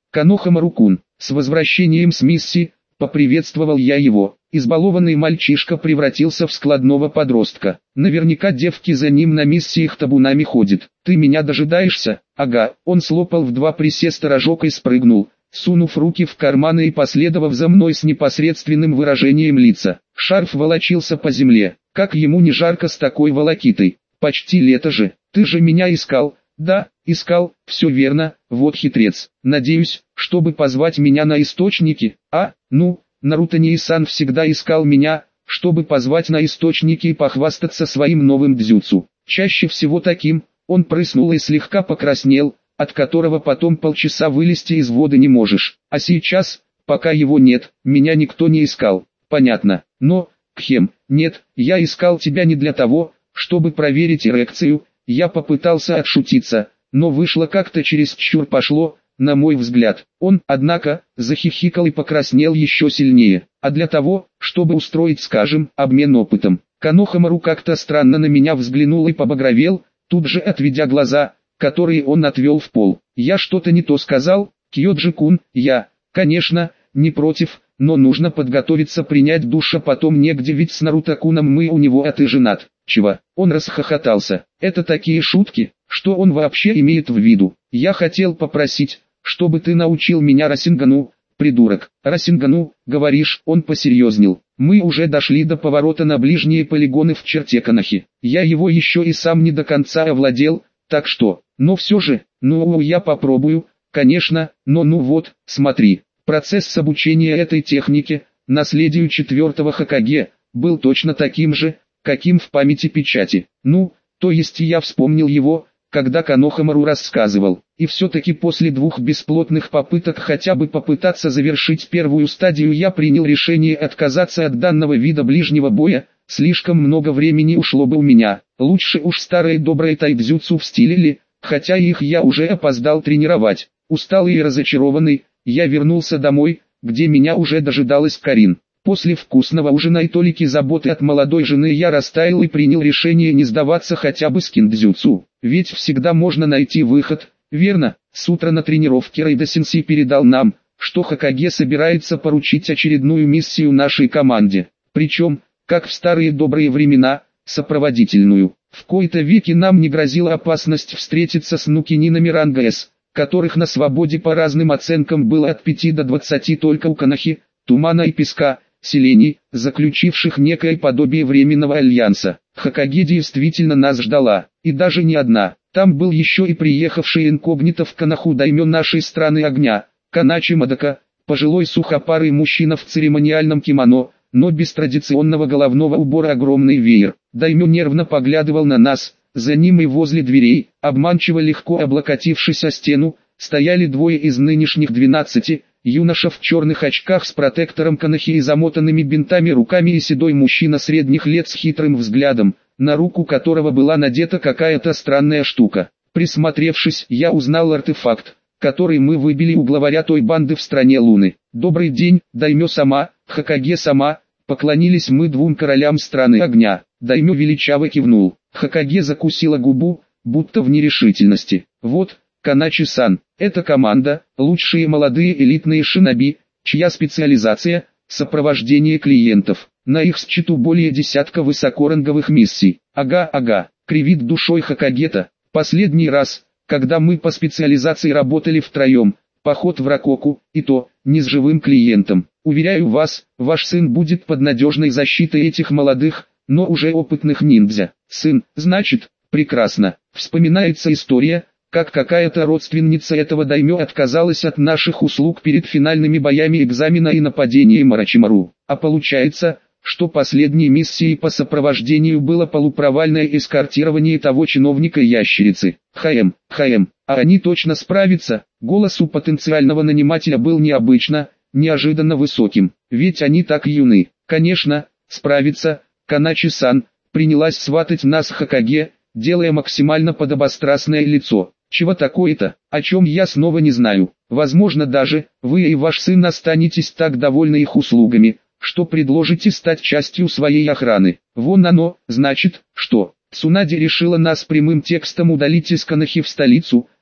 Канохамару-кун, с возвращением с миссии, поприветствовал я его. Избалованный мальчишка превратился в складного подростка. Наверняка девки за ним на миссиях табунами ходят. Ты меня дожидаешься? Ага. Он слопал в 2 присеста рожок и спрыгнул, сунув руки в карманы и последовав за мной с непосредственным выражением лица. Шарф волочился по земле. Как ему не жарко с такой волокитой? Почти лето же. Ты же меня искал. Да, искал, все верно, вот хитрец. Надеюсь, чтобы позвать меня на источники. Ну, Наруто-сан всегда искал меня, чтобы позвать на источники и похвастаться своим новым дзюцу. Чаще всего таким. Он прыснул и слегка покраснел, от которого потом полчаса вылезти из воды не можешь. А сейчас, пока его нет, меня никто не искал. Понятно. Но, нет, я искал тебя не для того, чтобы проверить эрекцию. Я попытался отшутиться, но вышло как-то чересчур пошло, на мой взгляд. Он, однако, захихикал и покраснел еще сильнее. А для того, чтобы устроить, скажем, обмен опытом. Канохамару как-то странно на меня взглянул и побагровел, тут же отведя глаза, которые он отвел в пол. Я что-то не то сказал, Кьёджи-кун, конечно, не против, но нужно подготовиться принять душ, а потом негде, ведь с Наруто-куном мы у него, а ты женат. Чего? Он расхохотался. Это такие шутки, что он вообще имеет в виду? Я хотел попросить, чтобы ты научил меня Расингану, придурок. Расингану, говоришь? Он посерьезнел. Мы уже дошли до поворота на ближние полигоны в черте Канахи. Я его еще и сам не до конца овладел, так что, но все же, я попробую, конечно, но вот, смотри. Процесс обучения этой технике, наследию 4-го Хокаге, был точно таким же, каким в памяти печати. То есть я вспомнил его, когда Канохамару рассказывал. И все-таки после 2 бесплодных попыток хотя бы попытаться завершить первую стадию я принял решение отказаться от данного вида ближнего боя. Слишком много времени ушло бы у меня. Лучше уж старые добрые тайцзюцу в стиле Ли, хотя их я уже опоздал тренировать. Усталый и разочарованный, я вернулся домой, где меня уже дожидалась Карин. После вкусного ужина и толики заботы от молодой жены я растаял и принял решение не сдаваться хотя бы с киндзюцу. Ведь всегда можно найти выход, верно? С утра на тренировке Рейда-сенсей передал нам, что Хокаге собирается поручить очередную миссию нашей команде. Причем, как в старые добрые времена, сопроводительную. В кои-то веки нам не грозила опасность встретиться с нукининами ранга С, которых на свободе по разным оценкам было от 5 до 20 только у Канахи, Тумана и Песка, селений, заключивших некое подобие временного альянса. Хокаге действительно нас ждала, и даже не одна. Там был еще и приехавший инкогнито в Канаху даймё нашей страны огня, Каначи Мадака, пожилой сухопарый мужчина в церемониальном кимоно, но без традиционного головного убора огромный веер. Даймё нервно поглядывал на нас, за ним и возле дверей, обманчиво легко облокотившись о стену, стояли 2 из нынешних 12, юноша в черных очках с протектором Канахи и замотанными бинтами руками и седой мужчина средних лет с хитрым взглядом, на руку которого была надета какая-то странная штука. Присмотревшись, я узнал артефакт, который мы выбили у главаря той банды в стране Луны. «Добрый день, Даймё-сама, Хокаге-сама», поклонились мы 2 королям страны огня. Даймё величаво кивнул. Хокаге закусила губу, будто в нерешительности. «Вот, Каначи-сан, это команда, лучшие молодые элитные шиноби, чья специализация – сопровождение клиентов. На их счету более десятка высокоранговых миссий. Ага, кривит душой Хокагета. Последний раз, когда мы по специализации работали втроем, поход в Рококу, и то, не с живым клиентом. Уверяю вас, ваш сын будет под надежной защитой этих молодых, но уже опытных ниндзя. Сын, значит, прекрасно. Вспоминается история, как какая-то родственница этого даймё отказалась от наших услуг перед финальными боями экзамена и нападением Орочимару. А получается, что последней миссией по сопровождению было полупровальное эскортирование того чиновника-ящерицы. А они точно справятся? Голос у потенциального нанимателя был неожиданно высоким, ведь они так юны. Конечно, справится. Каначи-сан принялась сватать нас Хокаге, делая максимально подобострастное лицо. Чего такое-то, о чем я снова не знаю. Возможно даже, вы и ваш сын останетесь так довольны их услугами, что предложите стать частью своей охраны. Вон оно, значит, что. Цунади решила нас прямым текстом удалить из Канахи в столицу,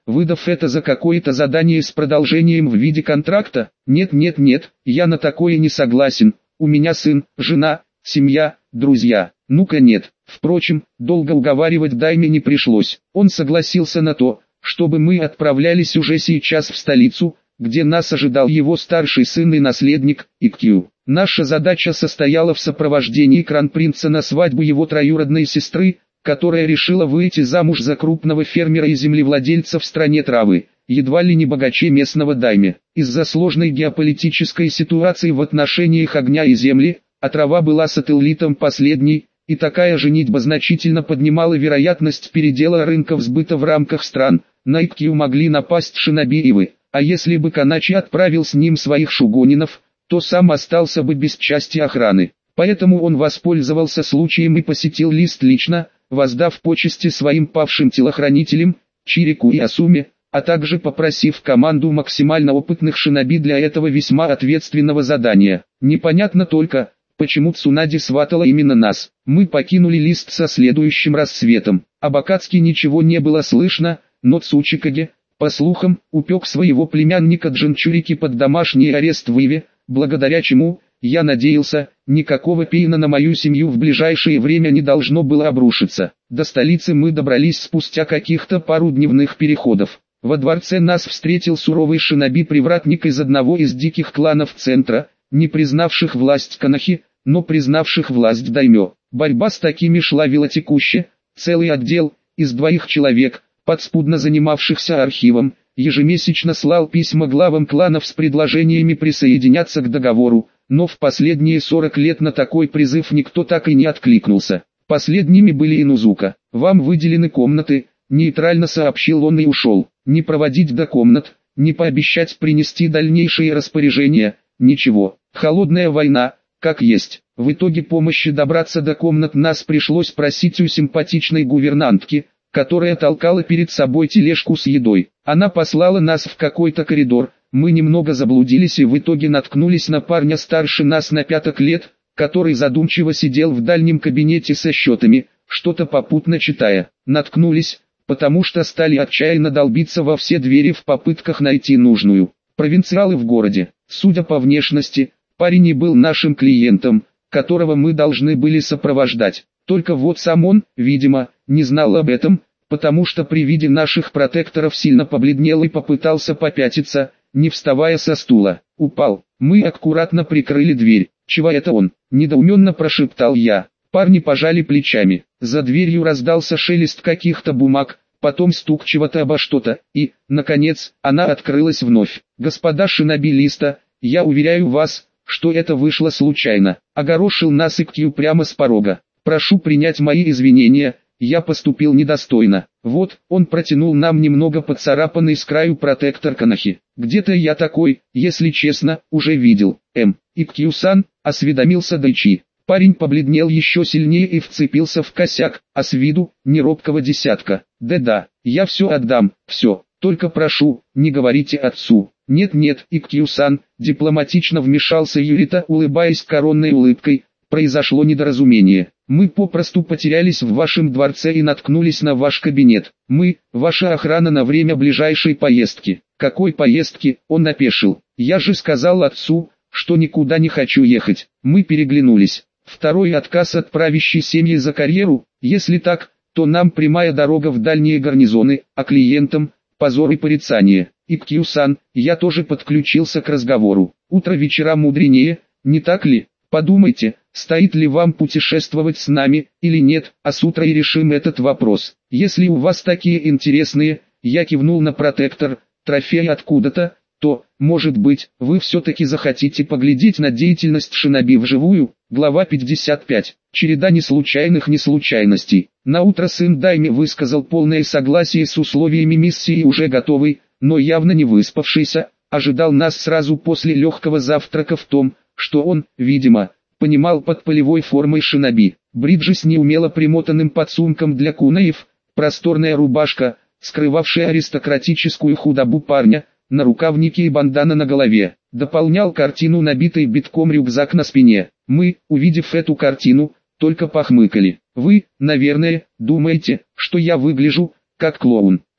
выдав это за какое-то задание с продолжением в виде контракта? Нет, нет, нет, я на такое не согласен, у меня сын, жена, семья, друзья. Ну-ка нет. Впрочем, долго уговаривать Дайме не пришлось. Он согласился на то, чтобы мы отправлялись уже сейчас в столицу, где нас ожидал его старший сын и наследник, Икью. Наша задача состояла в сопровождении кронпринца на свадьбу его троюродной сестры, которая решила выйти замуж за крупного фермера и землевладельца в стране травы, едва ли не богаче местного дайме. Из-за сложной геополитической ситуации в отношениях огня и земли, а трава была сателлитом последней, и такая женитьба значительно поднимала вероятность передела рынков сбыта в рамках стран. На Икью могли напасть шинобиевы, а если бы Каначи отправил с ним своих шугонинов, то сам остался бы без части охраны. Поэтому он воспользовался случаем и посетил Лист лично, воздав почести своим павшим телохранителям, Чирику и Асуме, а также попросив команду максимально опытных шиноби для этого весьма ответственного задания. Непонятно только, почему Цунади сватала именно нас. Мы покинули Лист со следующим рассветом. Об Акацки ничего не было слышно, но Цучикаге, по слухам, упек своего племянника Джинчурики под домашний арест в Иве, благодаря чему, я надеялся, никакого пейна на мою семью в ближайшее время не должно было обрушиться. До столицы мы добрались спустя каких-то пару дневных переходов. Во дворце нас встретил суровый шиноби-привратник из одного из диких кланов центра, не признавших власть Канахи, но признавших власть даймё. Борьба с такими шла велотекуще, целый отдел, из 2 человек, подспудно занимавшихся архивом, ежемесячно слал письма главам кланов с предложениями присоединяться к договору, но в последние 40 лет на такой призыв никто так и не откликнулся. Последними были Инузука. «Вам выделены комнаты», — нейтрально сообщил он и ушел. Не проводить до комнат, не пообещать принести дальнейшие распоряжения, ничего. Холодная война, как есть. В итоге помощи добраться до комнат нас пришлось просить у симпатичной гувернантки, которая толкала перед собой тележку с едой. Она послала нас в какой-то коридор, мы немного заблудились и в итоге наткнулись на парня старше нас на 5 лет, который задумчиво сидел в дальнем кабинете со счетами, что-то попутно читая. Наткнулись, потому что стали отчаянно долбиться во все двери в попытках найти нужную. Провинциалы в городе. Судя по внешности, парень и был нашим клиентом, которого мы должны были сопровождать. Только вот сам он, видимо, не знал об этом, потому что при виде наших протекторов сильно побледнел и попытался попятиться, не вставая со стула. Упал. Мы аккуратно прикрыли дверь. «Чего это он?» – недоуменно прошептал я. Парни пожали плечами. За дверью раздался шелест каких-то бумаг, потом стук чего-то обо что-то, и, наконец, она открылась вновь. «Господа шиноби Листа, я уверяю вас, что это вышло случайно», – огорошил нас Икью прямо с порога. «Прошу принять мои извинения, я поступил недостойно». Вот, он протянул нам немного поцарапанный с краю протектор Канахи. «Где-то я такой, если честно, уже видел». Икью-сан, осведомился Дайчи. Парень побледнел еще сильнее и вцепился в косяк, а с виду, не робкого десятка. «Да-да, я все отдам, все, только прошу, не говорите отцу». «Нет-нет, Икью-сан», дипломатично вмешался Юрита, улыбаясь коронной улыбкой, «произошло недоразумение. Мы попросту потерялись в вашем дворце и наткнулись на ваш кабинет. Мы, ваша охрана на время ближайшей поездки». «Какой поездки?» – он опешил. «Я же сказал отцу, что никуда не хочу ехать». Мы переглянулись. Второй отказ от правящей семьи за карьеру. Если так, то нам прямая дорога в дальние гарнизоны, а клиентам – позор и порицание. Икью-сан, я тоже подключился к разговору. Утро вечера мудренее, не так ли? Подумайте, стоит ли вам путешествовать с нами, или нет, а с утра и решим этот вопрос. Если у вас такие интересные, я кивнул на протектор, трофеи откуда-то, то, может быть, вы все-таки захотите поглядеть на деятельность шиноби вживую. Глава 55. Череда неслучайностей. Наутро сын Дайми высказал полное согласие с условиями миссии, уже готовый, но явно не выспавшийся, ожидал нас сразу после легкого завтрака в том, что он, видимо, понимал под полевой формой шиноби. Бриджи с неумело примотанным подсумком для кунаев, просторная рубашка, скрывавшая аристократическую худобу парня, нарукавники и бандана на голове. Дополнял картину набитый битком рюкзак на спине. Мы, увидев эту картину, только похмыкали. «Вы, наверное, думаете, что я выгляжу как клоун»,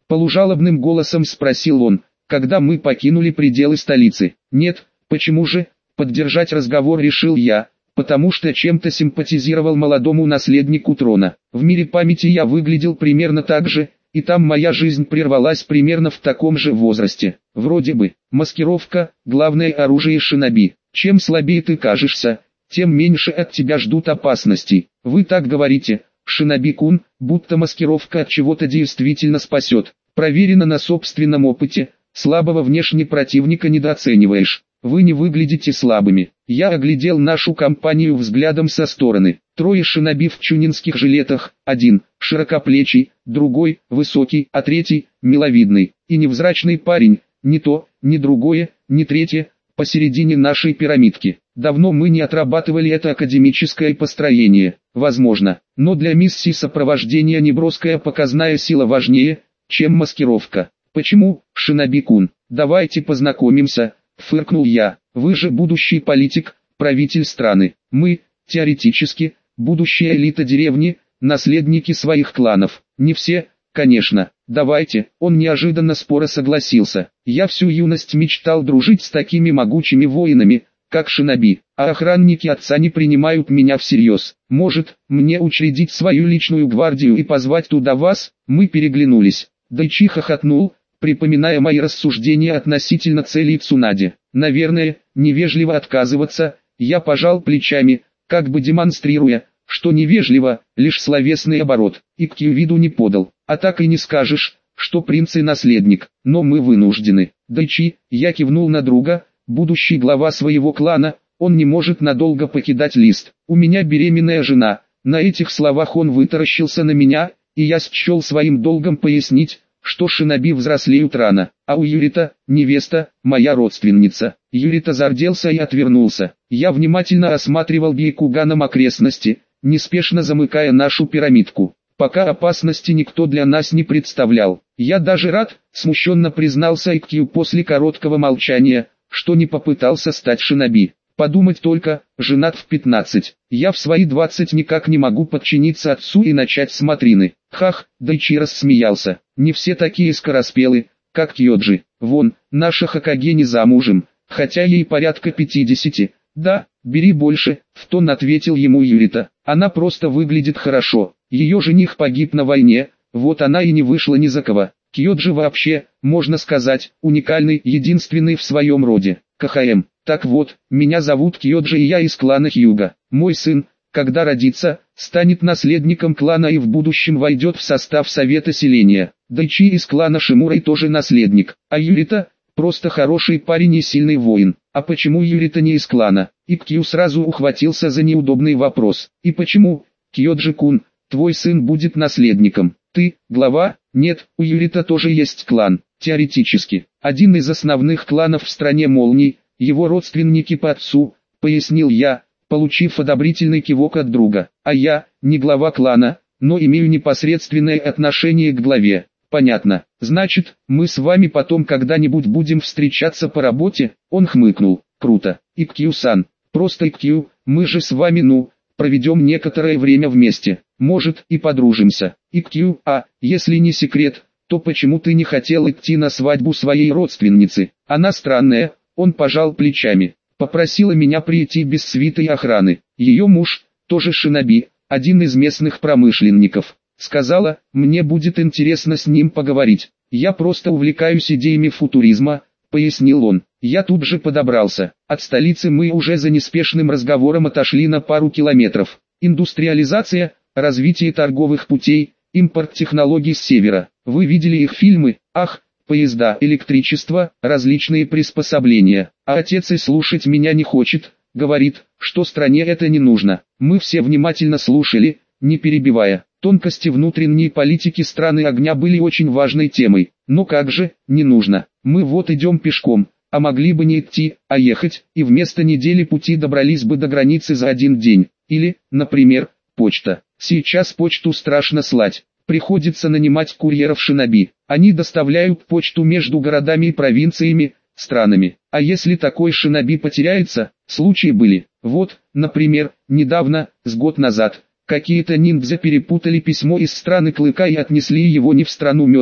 Полужалобным голосом спросил он, когда мы покинули пределы столицы. Нет, почему же? Поддержать разговор решил я, потому что чем-то симпатизировал молодому наследнику трона. В мире памяти я выглядел примерно так же, и там моя жизнь прервалась примерно в таком же возрасте. Вроде бы, маскировка – главное оружие шиноби. Чем слабее ты кажешься, тем меньше от тебя ждут опасностей. Вы так говорите, шиноби-кун, будто маскировка от чего-то действительно спасет. Проверено на собственном опыте, слабого внешне противника недооцениваешь. Вы не выглядите слабыми. Я оглядел нашу компанию взглядом со стороны. Трое шиноби в чунинских жилетах, один – широкоплечий, другой – высокий, а третий – миловидный. И невзрачный парень, ни то, ни другое, ни третье, посередине нашей пирамидки. Давно мы не отрабатывали это академическое построение, возможно, но для миссии сопровождения неброская показная сила важнее, чем маскировка. Почему, шиноби-кун? Давайте познакомимся, фыркнул я. Вы же будущий политик, правитель страны. Мы, теоретически, будущая элита деревни, наследники своих кланов. Не все, конечно. Давайте, он неожиданно споро согласился. Я всю юность мечтал дружить с такими могучими воинами, как шиноби, а охранники отца не принимают меня всерьез. Может, мне учредить свою личную гвардию и позвать туда вас? Мы переглянулись. Дайчи хохотнул, припоминая мои рассуждения относительно целей Цунади. Наверное, невежливо отказываться, я пожал плечами, как бы демонстрируя, что невежливо, лишь словесный оборот, и к виду не подал. А так и не скажешь, что принц и наследник, но мы вынуждены. Дайчи, я кивнул на друга, будущий глава своего клана, он не может надолго покидать лист. У меня беременная жена. На этих словах он вытаращился на меня, и я счел своим долгом пояснить, что шиноби взрослеют рано, а у Юрита, невеста, моя родственница. Юрита зарделся и отвернулся. Я внимательно осматривал Бейкуганом окрестности, неспешно замыкая нашу пирамидку. Пока опасности никто для нас не представлял. Я даже рад, смущенно признался Иккью после короткого молчания, что не попытался стать шиноби. Подумать только, женат в 15. Я в свои 20 никак не могу подчиниться отцу и начать с Матрины. Хах, Дайчи рассмеялся. Не все такие скороспелы, как Кьоджи. Вон, наша Хокаге не замужем, хотя ей порядка 50. Да, бери больше, в тон ответил ему Юрита. Она просто выглядит хорошо. Ее жених погиб на войне, вот она и не вышла ни за кого. Кьоджи вообще, можно сказать, уникальный, единственный в своем роде. КХМ. Так вот, меня зовут Кьоджи и я из клана Хьюга. Мой сын, когда родится, станет наследником клана и в будущем войдет в состав совета селения. Дайчи из клана Шимурай тоже наследник, а Юрита просто хороший парень и сильный воин. А почему Юрита не из клана? Иккью сразу ухватился за неудобный вопрос. И почему, Кьоджи-кун, твой сын будет наследником? Ты, глава? Нет, у Юрита тоже есть клан, теоретически. Один из основных кланов в стране молний, его родственники по отцу, пояснил я, получив одобрительный кивок от друга. А я, не глава клана, но имею непосредственное отношение к главе. Понятно. Значит, мы с вами потом когда-нибудь будем встречаться по работе? Он хмыкнул. Круто. Иккью-сан. Просто Иккью, мы же с вами проведем некоторое время вместе. Может и подружимся. Иккью, если не секрет, то почему ты не хотел идти на свадьбу своей родственницы? Она странная. Он пожал плечами. Попросила меня прийти без свиты и охраны. Ее муж, тоже шиноби, один из местных промышленников. Сказала, мне будет интересно с ним поговорить. Я просто увлекаюсь идеями футуризма, пояснил он. Я тут же подобрался. От столицы мы уже за неспешным разговором отошли на пару километров. Индустриализация, развитие торговых путей, импорт технологий с севера. Вы видели их фильмы? Ах, поезда, электричество, различные приспособления. А отец и слушать меня не хочет, говорит, что стране это не нужно. Мы все внимательно слушали, не перебивая. Тонкости внутренней политики страны огня были очень важной темой. Но как же, не нужно. Мы вот идем пешком, а могли бы не идти, а ехать, и вместо недели пути добрались бы до границы за один день. Или, например, почта. Сейчас почту страшно слать. Приходится нанимать курьеров шиноби. Они доставляют почту между городами и провинциями, странами. А если такой шиноби потеряется, случаи были. Вот, например, недавно, с год назад, какие-то ниндзя перепутали письмо из страны Клыка и отнесли его не в страну меда,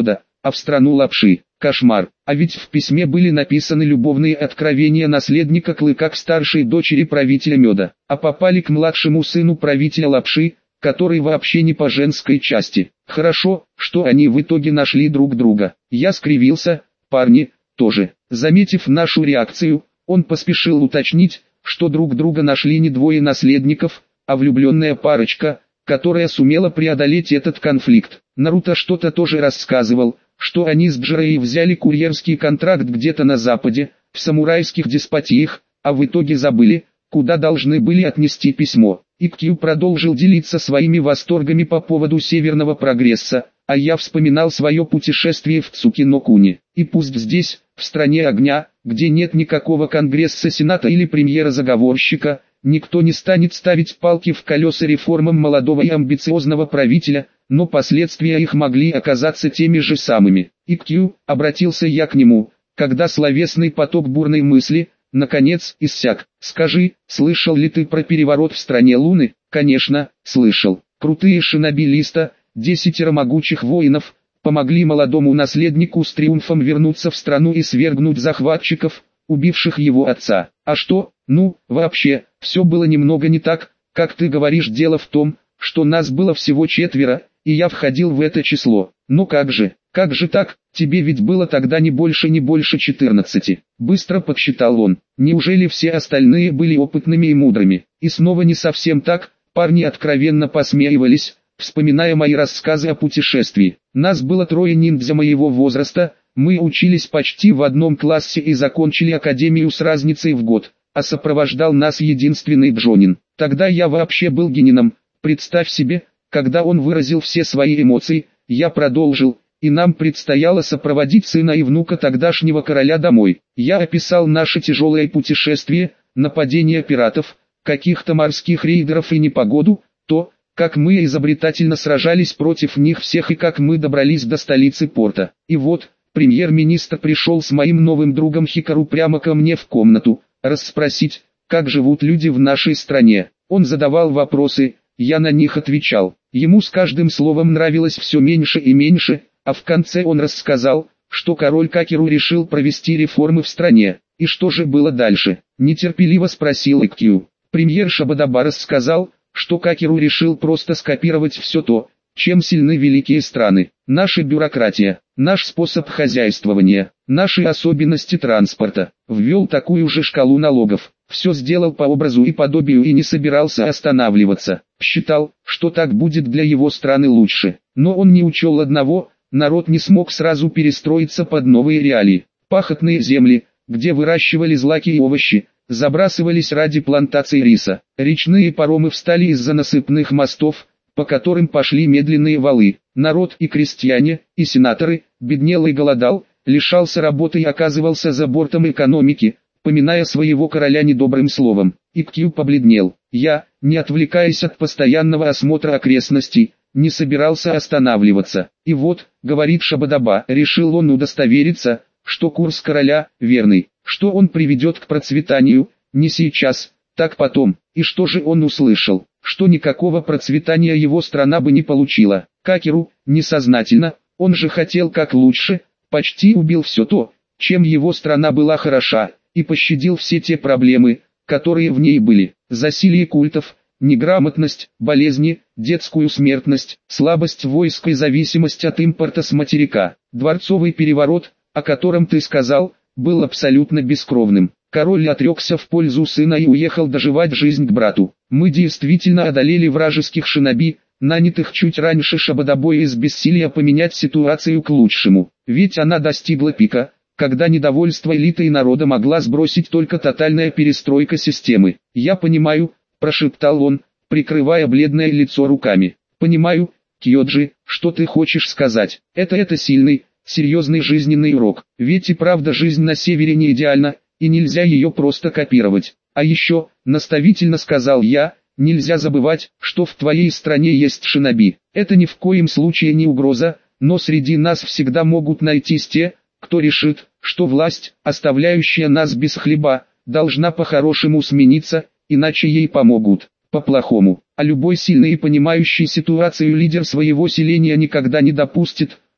а в страну лапши. Кошмар. А ведь в письме были написаны любовные откровения наследника Клыка к старшей дочери правителя Меда, а попали к младшему сыну правителя Лапши, который вообще не по женской части. Хорошо, что они в итоге нашли друг друга. Я скривился, парни тоже. Заметив нашу реакцию, он поспешил уточнить, что друг друга нашли не двое наследников, а влюбленная парочка, которая сумела преодолеть этот конфликт. Наруто что-то тоже рассказывал, что они с Джироей взяли курьерский контракт где-то на западе, в самурайских деспотиях, а в итоге забыли, куда должны были отнести письмо. Иккью продолжил делиться своими восторгами по поводу северного прогресса, а я вспоминал свое путешествие в Цукино-куни. И пусть здесь, в стране огня, где нет никакого конгресса сената или премьера-заговорщика, никто не станет ставить палки в колеса реформам молодого и амбициозного правителя, но последствия их могли оказаться теми же самыми. Иккью, обратился я к нему, когда словесный поток бурной мысли, наконец, иссяк. Скажи, слышал ли ты про переворот в стране Луны? Конечно, слышал. Крутые шиноби Листа, 10 могучих воинов, помогли молодому наследнику с триумфом вернуться в страну и свергнуть захватчиков, убивших его отца. А что? Ну, вообще, все было немного не так, как ты говоришь. Дело в том, что нас было всего 4, и я входил в это число. Но как же так, тебе ведь было тогда не больше 14. Быстро подсчитал он. Неужели все остальные были опытными и мудрыми? И снова не совсем так, парни откровенно посмеивались, вспоминая мои рассказы о путешествии. Нас было 3 ниндзя моего возраста, мы учились почти в одном классе и закончили академию с разницей в год, а сопровождал нас единственный Джонин. Тогда я вообще был генином, представь себе. Когда он выразил все свои эмоции, я продолжил, и нам предстояло сопроводить сына и внука тогдашнего короля домой. Я описал наше тяжелое путешествие, нападение пиратов, каких-то морских рейдеров и непогоду, то, как мы изобретательно сражались против них всех и как мы добрались до столицы порта. И вот, премьер-министр пришел с моим новым другом Хикару прямо ко мне в комнату, расспросить, как живут люди в нашей стране. Он задавал вопросы, я на них отвечал. Ему с каждым словом нравилось все меньше и меньше, а в конце он рассказал, что король Какеру решил провести реформы в стране. И что же было дальше? Нетерпеливо спросил Иккью. Премьер Шабадаба рассказал, что Какеру решил просто скопировать все то, чем сильны великие страны. Наша бюрократия, наш способ хозяйствования, наши особенности транспорта. Ввел такую же шкалу налогов. Все сделал по образу и подобию и не собирался останавливаться. Считал, что так будет для его страны лучше. Но он не учел одного, народ не смог сразу перестроиться под новые реалии. Пахотные земли, где выращивали злаки и овощи, забрасывались ради плантаций риса. Речные паромы встали из-за насыпных мостов, по которым пошли медленные валы. Народ и крестьяне, и сенаторы, беднел и голодал, лишался работы и оказывался за бортом экономики, поминая своего короля недобрым словом. Иккью побледнел. Я, не отвлекаясь от постоянного осмотра окрестностей, не собирался останавливаться. И вот, говорит Шабадаба, решил он удостовериться, что курс короля верный, что он приведет к процветанию, не сейчас, так потом. И что же он услышал? Что никакого процветания его страна бы не получила. Какеру, несознательно, он же хотел как лучше, почти убил все то, чем его страна была хороша, и пощадил все те проблемы, которые в ней были. Засилье культов, неграмотность, болезни, детскую смертность, слабость войск и зависимость от импорта с материка. Дворцовый переворот, о котором ты сказал, был абсолютно бескровным. Король отрекся в пользу сына и уехал доживать жизнь к брату. Мы действительно одолели вражеских шиноби, нанятых чуть раньше Шабадабой из бессилия поменять ситуацию к лучшему. Ведь она достигла пика, когда недовольство элиты и народа могла сбросить только тотальная перестройка системы. «Я понимаю», – прошептал он, прикрывая бледное лицо руками. «Понимаю, Кьоджи, что ты хочешь сказать. Это сильный, серьезный жизненный урок. Ведь и правда жизнь на севере не идеальна, и нельзя ее просто копировать. А еще, наставительно сказал я, нельзя забывать, что в твоей стране есть шиноби. Это ни в коем случае не угроза, но среди нас всегда могут найтись те, кто решит, что власть, оставляющая нас без хлеба, должна по-хорошему смениться, иначе ей помогут по-плохому. А любой сильный и понимающий ситуацию лидер своего селения никогда не допустит,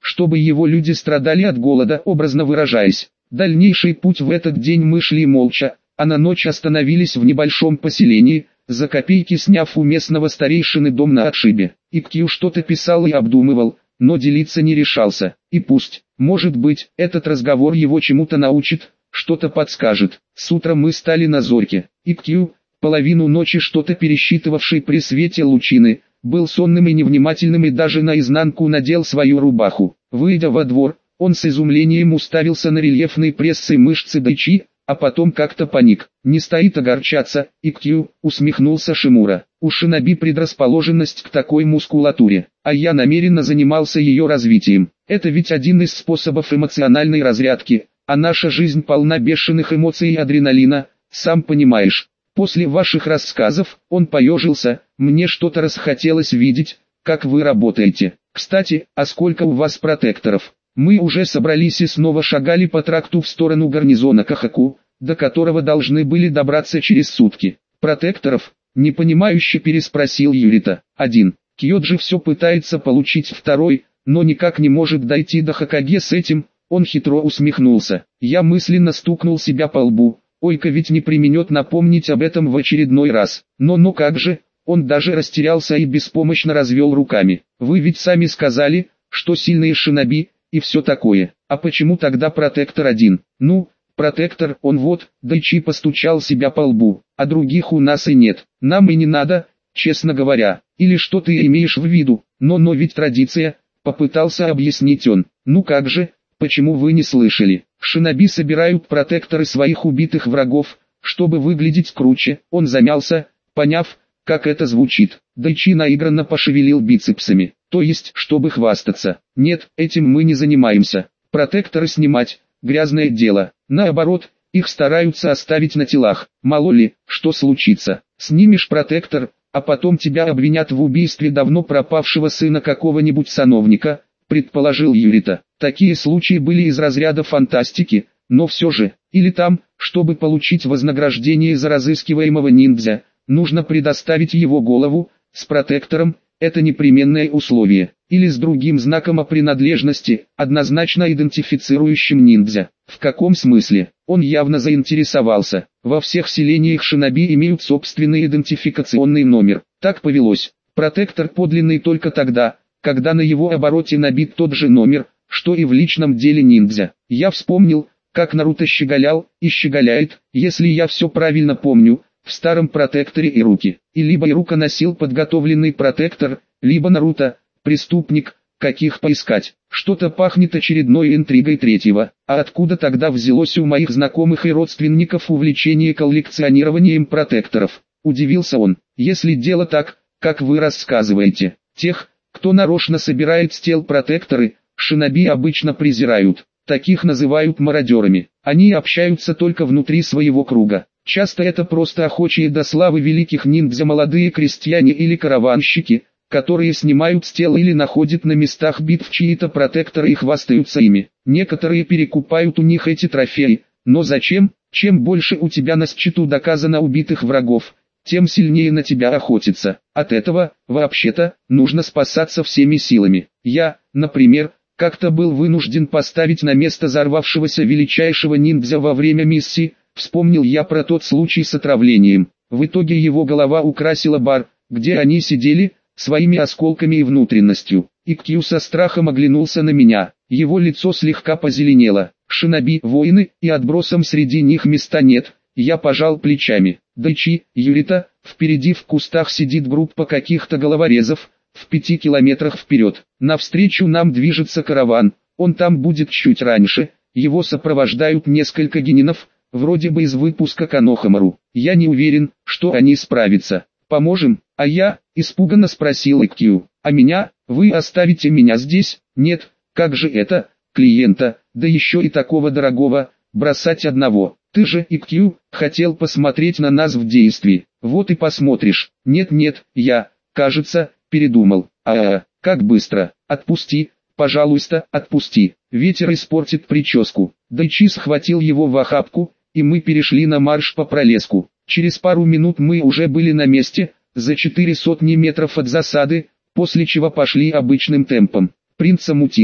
чтобы его люди страдали от голода, образно выражаясь. Дальнейший путь в этот день мы шли молча, а на ночь остановились в небольшом поселении, за копейки сняв у местного старейшины дом на отшибе. Иккью что-то писал и обдумывал, но делиться не решался. И пусть, может быть, этот разговор его чему-то научит, что-то подскажет. С утра мы стали на зорьке. Иккью, половину ночи что-то пересчитывавший при свете лучины, был сонным и невнимательным и даже наизнанку надел свою рубаху. Выйдя во двор, он с изумлением уставился на рельефные прессы и мышцы Дайчи, а потом как-то паник. «Не стоит огорчаться, Иккью», усмехнулся Шимура. «У шиноби предрасположенность к такой мускулатуре, а я намеренно занимался ее развитием. Это ведь один из способов эмоциональной разрядки, а наша жизнь полна бешеных эмоций и адреналина, сам понимаешь. После ваших рассказов, он поежился, мне что-то расхотелось видеть, как вы работаете. Кстати, а сколько у вас протекторов?» Мы уже собрались и снова шагали по тракту в сторону гарнизона Кахаку, до которого должны были добраться через сутки. «Протекторов?» — непонимающе переспросил Юрита. «Один. Кьёджи все пытается получить второй, но никак не может дойти до Хокаге с этим». Он хитро усмехнулся. Я мысленно стукнул себя по лбу. Ойка ведь не преминет напомнить об этом в очередной раз. Но как же? Он даже растерялся и беспомощно развел руками. «Вы ведь сами сказали, что сильные шиноби и все такое. А почему тогда протектор один?» «Ну, протектор, он вот», Дайчи постучал себя по лбу, «а других у нас и нет. Нам и не надо, честно говоря. Или что ты имеешь в виду?» Но ведь традиция», попытался объяснить он. «Ну как же, почему вы не слышали? Шиноби собирают протекторы своих убитых врагов, чтобы выглядеть круче». Он замялся, поняв, как это звучит. Дайчи наигранно пошевелил бицепсами. «То есть, чтобы хвастаться?» «Нет, этим мы не занимаемся. Протекторы снимать – грязное дело. Наоборот, их стараются оставить на телах. Мало ли, что случится. Снимешь протектор, а потом тебя обвинят в убийстве давно пропавшего сына какого-нибудь сановника», предположил Юрита. «Такие случаи были из разряда фантастики, но все же, или там, чтобы получить вознаграждение за разыскиваемого ниндзя, нужно предоставить его голову, с протектором, это непременное условие, или с другим знаком о принадлежности, однозначно идентифицирующим ниндзя». «В каком смысле?» Он явно заинтересовался. «Во всех селениях шиноби имеют собственный идентификационный номер. Так повелось. Протектор подлинный только тогда, когда на его обороте набит тот же номер, что и в личном деле ниндзя. Я вспомнил, как Наруто щеголял и щеголяет, если я все правильно помню, в старом протекторе Ируки. И либо Ирука носил подготовленный протектор, либо Наруто, преступник, каких поискать. Что-то пахнет очередной интригой третьего. А откуда тогда взялось у моих знакомых и родственников увлечение коллекционированием протекторов?» Удивился он. «Если дело так, как вы рассказываете, тех, кто нарочно собирает с тел протекторы, шиноби обычно презирают. Таких называют мародерами. Они общаются только внутри своего круга. Часто это просто охочие до славы великих ниндзя молодые крестьяне или караванщики, которые снимают с тел или находят на местах битв чьи-то протекторы и хвастаются ими. Некоторые перекупают у них эти трофеи, но зачем? Чем больше у тебя на счету доказано убитых врагов, тем сильнее на тебя охотятся. От этого, вообще-то, нужно спасаться всеми силами. Я, например, как-то был вынужден поставить на место взорвавшегося величайшего ниндзя во время миссии. Вспомнил я про тот случай с отравлением. В итоге его голова украсила бар, где они сидели, своими осколками и внутренностью. Иккью со страхом оглянулся на меня. Его лицо слегка позеленело. Шиноби, воины, и отбросом среди них места нет. Я пожал плечами. Дайчи, Юрита, впереди в кустах сидит группа каких-то головорезов, в 5 километрах вперед. Навстречу нам движется караван, он там будет чуть раньше, его сопровождают несколько генинов, вроде бы из выпуска Канохамару. Я не уверен, что они справятся. Поможем? А я, испуганно спросил Иккью. А меня? Вы оставите меня здесь? Нет, как же это, клиента, да еще и такого дорогого, бросать одного. Ты же, Иккью, хотел посмотреть на нас в действии. Вот и посмотришь. Нет, я, кажется, передумал. Как быстро. Отпусти, пожалуйста, отпусти. Ветер испортит прическу. Дайчи схватил его в охапку, и мы перешли на марш по пролеску. Через пару минут мы уже были на месте, за 400 метров от засады, после чего пошли обычным темпом. Принца мутило.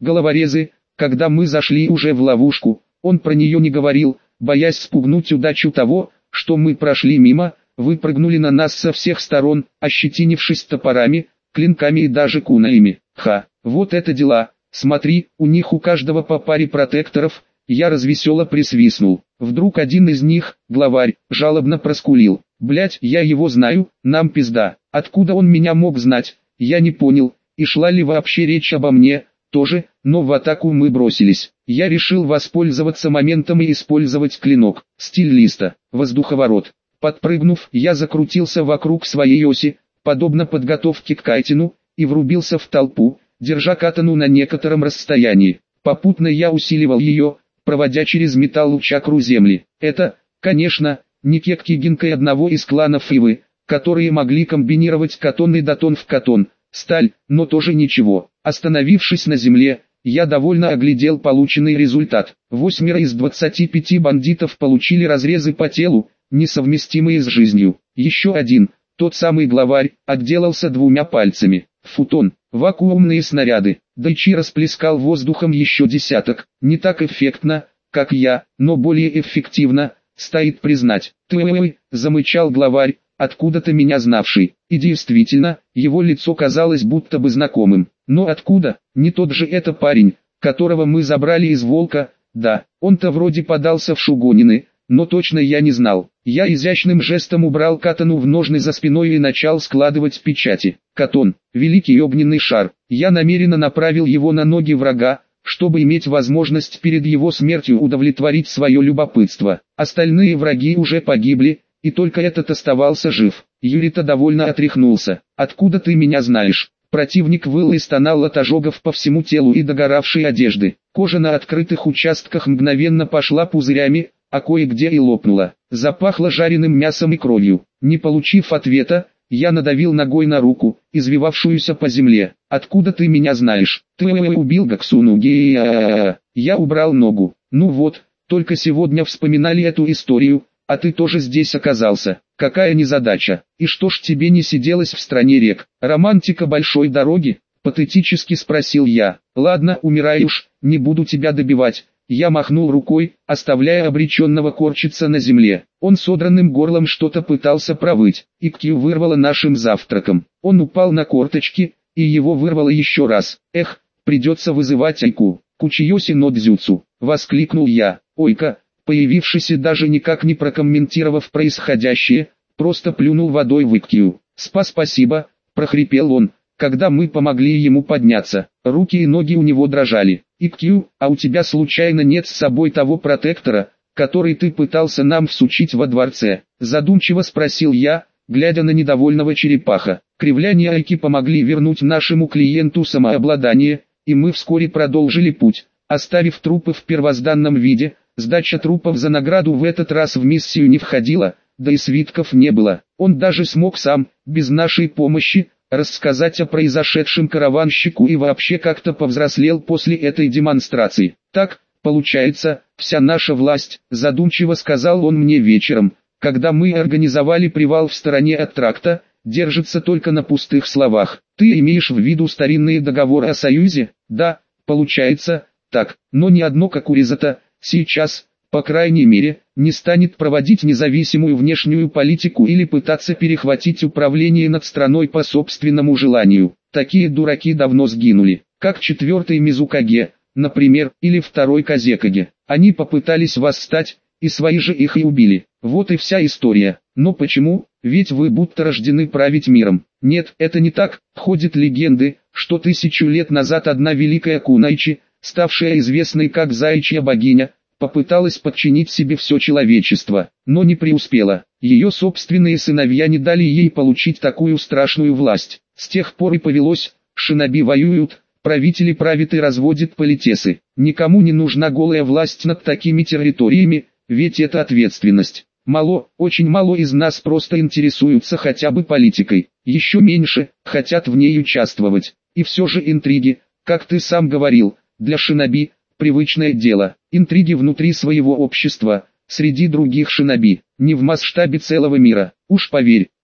Головорезы, когда мы зашли уже в ловушку, он про нее не говорил, боясь спугнуть удачу того, что мы прошли мимо, выпрыгнули на нас со всех сторон, ощетинившись топорами, клинками и даже кунаями. Ха, вот это дела, смотри, у них у каждого по паре протекторов. Я развесело присвистнул. Вдруг один из них, главарь, жалобно проскулил. Блять, я его знаю, нам пизда. Откуда он меня мог знать? Я не понял, и шла ли вообще речь обо мне, тоже, но в атаку мы бросились. Я решил воспользоваться моментом и использовать клинок, стиль листа, воздуховорот. Подпрыгнув, я закрутился вокруг своей оси, подобно подготовке к кайтину, и врубился в толпу, держа катану на некотором расстоянии. Попутно я усиливал ее, проводя через металл чакру земли. Это, конечно, не кекки гинкой одного из кланов Ивы, которые могли комбинировать катон и датон в катон, сталь, но тоже ничего. Остановившись на земле, я довольно оглядел полученный результат. 8 из 25 бандитов получили разрезы по телу, несовместимые с жизнью. Еще один, тот самый главарь, отделался 2 пальцами. Футон, вакуумные снаряды. Дайчи расплескал воздухом еще десяток. Не так эффектно, как я, но более эффективно, стоит признать. «Ты-ой-ой», замычал главарь, откуда-то меня знавший. И действительно, его лицо казалось будто бы знакомым. Но откуда? Не тот же это парень, которого мы забрали из Волка? Да, он-то вроде подался в шугонины, но точно я не знал. Я изящным жестом убрал катану в ножны за спиной и начал складывать печати. Катон, великий огненный шар. Я намеренно направил его на ноги врага, чтобы иметь возможность перед его смертью удовлетворить свое любопытство. Остальные враги уже погибли, и только этот оставался жив. Юрита довольно отряхнулся. «Откуда ты меня знаешь?» Противник выл и стонал от ожогов по всему телу и догоравшей одежды. Кожа на открытых участках мгновенно пошла пузырями, а кое-где и лопнула. Запахло жареным мясом и кровью. Не получив ответа, я надавил ногой на руку, извивавшуюся по земле. «Откуда ты меня знаешь?» «Ты убил Гаксуну Гея». Я убрал ногу. «Ну вот, только сегодня вспоминали эту историю, а ты тоже здесь оказался. Какая незадача. И что ж тебе не сиделось в стране рек? Романтика большой дороги?» Патетически спросил я. «Ладно, умирай уж, не буду тебя добивать». Я махнул рукой, оставляя обреченного корчиться на земле. Он содранным горлом что-то пытался провыть, и Кью вырвало нашим завтраком. Он упал на корточки, и его вырвало еще раз. «Эх, придется вызывать Айку, Кучиоси но дзюцу», — воскликнул я. Ойка, появившийся даже никак не прокомментировав происходящее, просто плюнул водой в Иккью. «Спасибо», — прохрипел он, когда мы помогли ему подняться. Руки и ноги у него дрожали. «Иккью, а у тебя случайно нет с собой того протектора, который ты пытался нам всучить во дворце?» Задумчиво спросил я, глядя на недовольного черепаха. Кривляния Айки помогли вернуть нашему клиенту самообладание, и мы вскоре продолжили путь, оставив трупы в первозданном виде. Сдача трупов за награду в этот раз в миссию не входила, да и свитков не было. Он даже смог сам, без нашей помощи, рассказать о произошедшем караванщику и вообще как-то повзрослел после этой демонстрации. «Так, получается, вся наша власть», задумчиво сказал он мне вечером, когда мы организовали привал в стороне от тракта, держится только на пустых словах. «Ты имеешь в виду старинные договоры о союзе?» «Да, получается, так, но ни одно как у Ризата сейчас, по крайней мере, не станет проводить независимую внешнюю политику или пытаться перехватить управление над страной по собственному желанию. Такие дураки давно сгинули, как 4-й Мизукаге, например, или 2-й Казекаге. Они попытались восстать, и свои же их и убили. Вот и вся история. Но почему? Ведь вы будто рождены править миром. Нет, это не так. Ходят легенды, что 1000 лет назад одна великая Кунайчи, ставшая известной как Заячья богиня, попыталась подчинить себе все человечество, но не преуспела. Ее собственные сыновья не дали ей получить такую страшную власть. С тех пор и повелось, шиноби воюют, правители правят и разводят политесы. Никому не нужна голая власть над такими территориями, ведь это ответственность. Мало, очень мало из нас просто интересуются хотя бы политикой, еще меньше хотят в ней участвовать. И все же интриги, как ты сам говорил, для шиноби – привычное дело. Интриги внутри своего общества, среди других шиноби, не в масштабе целого мира. Уж поверь,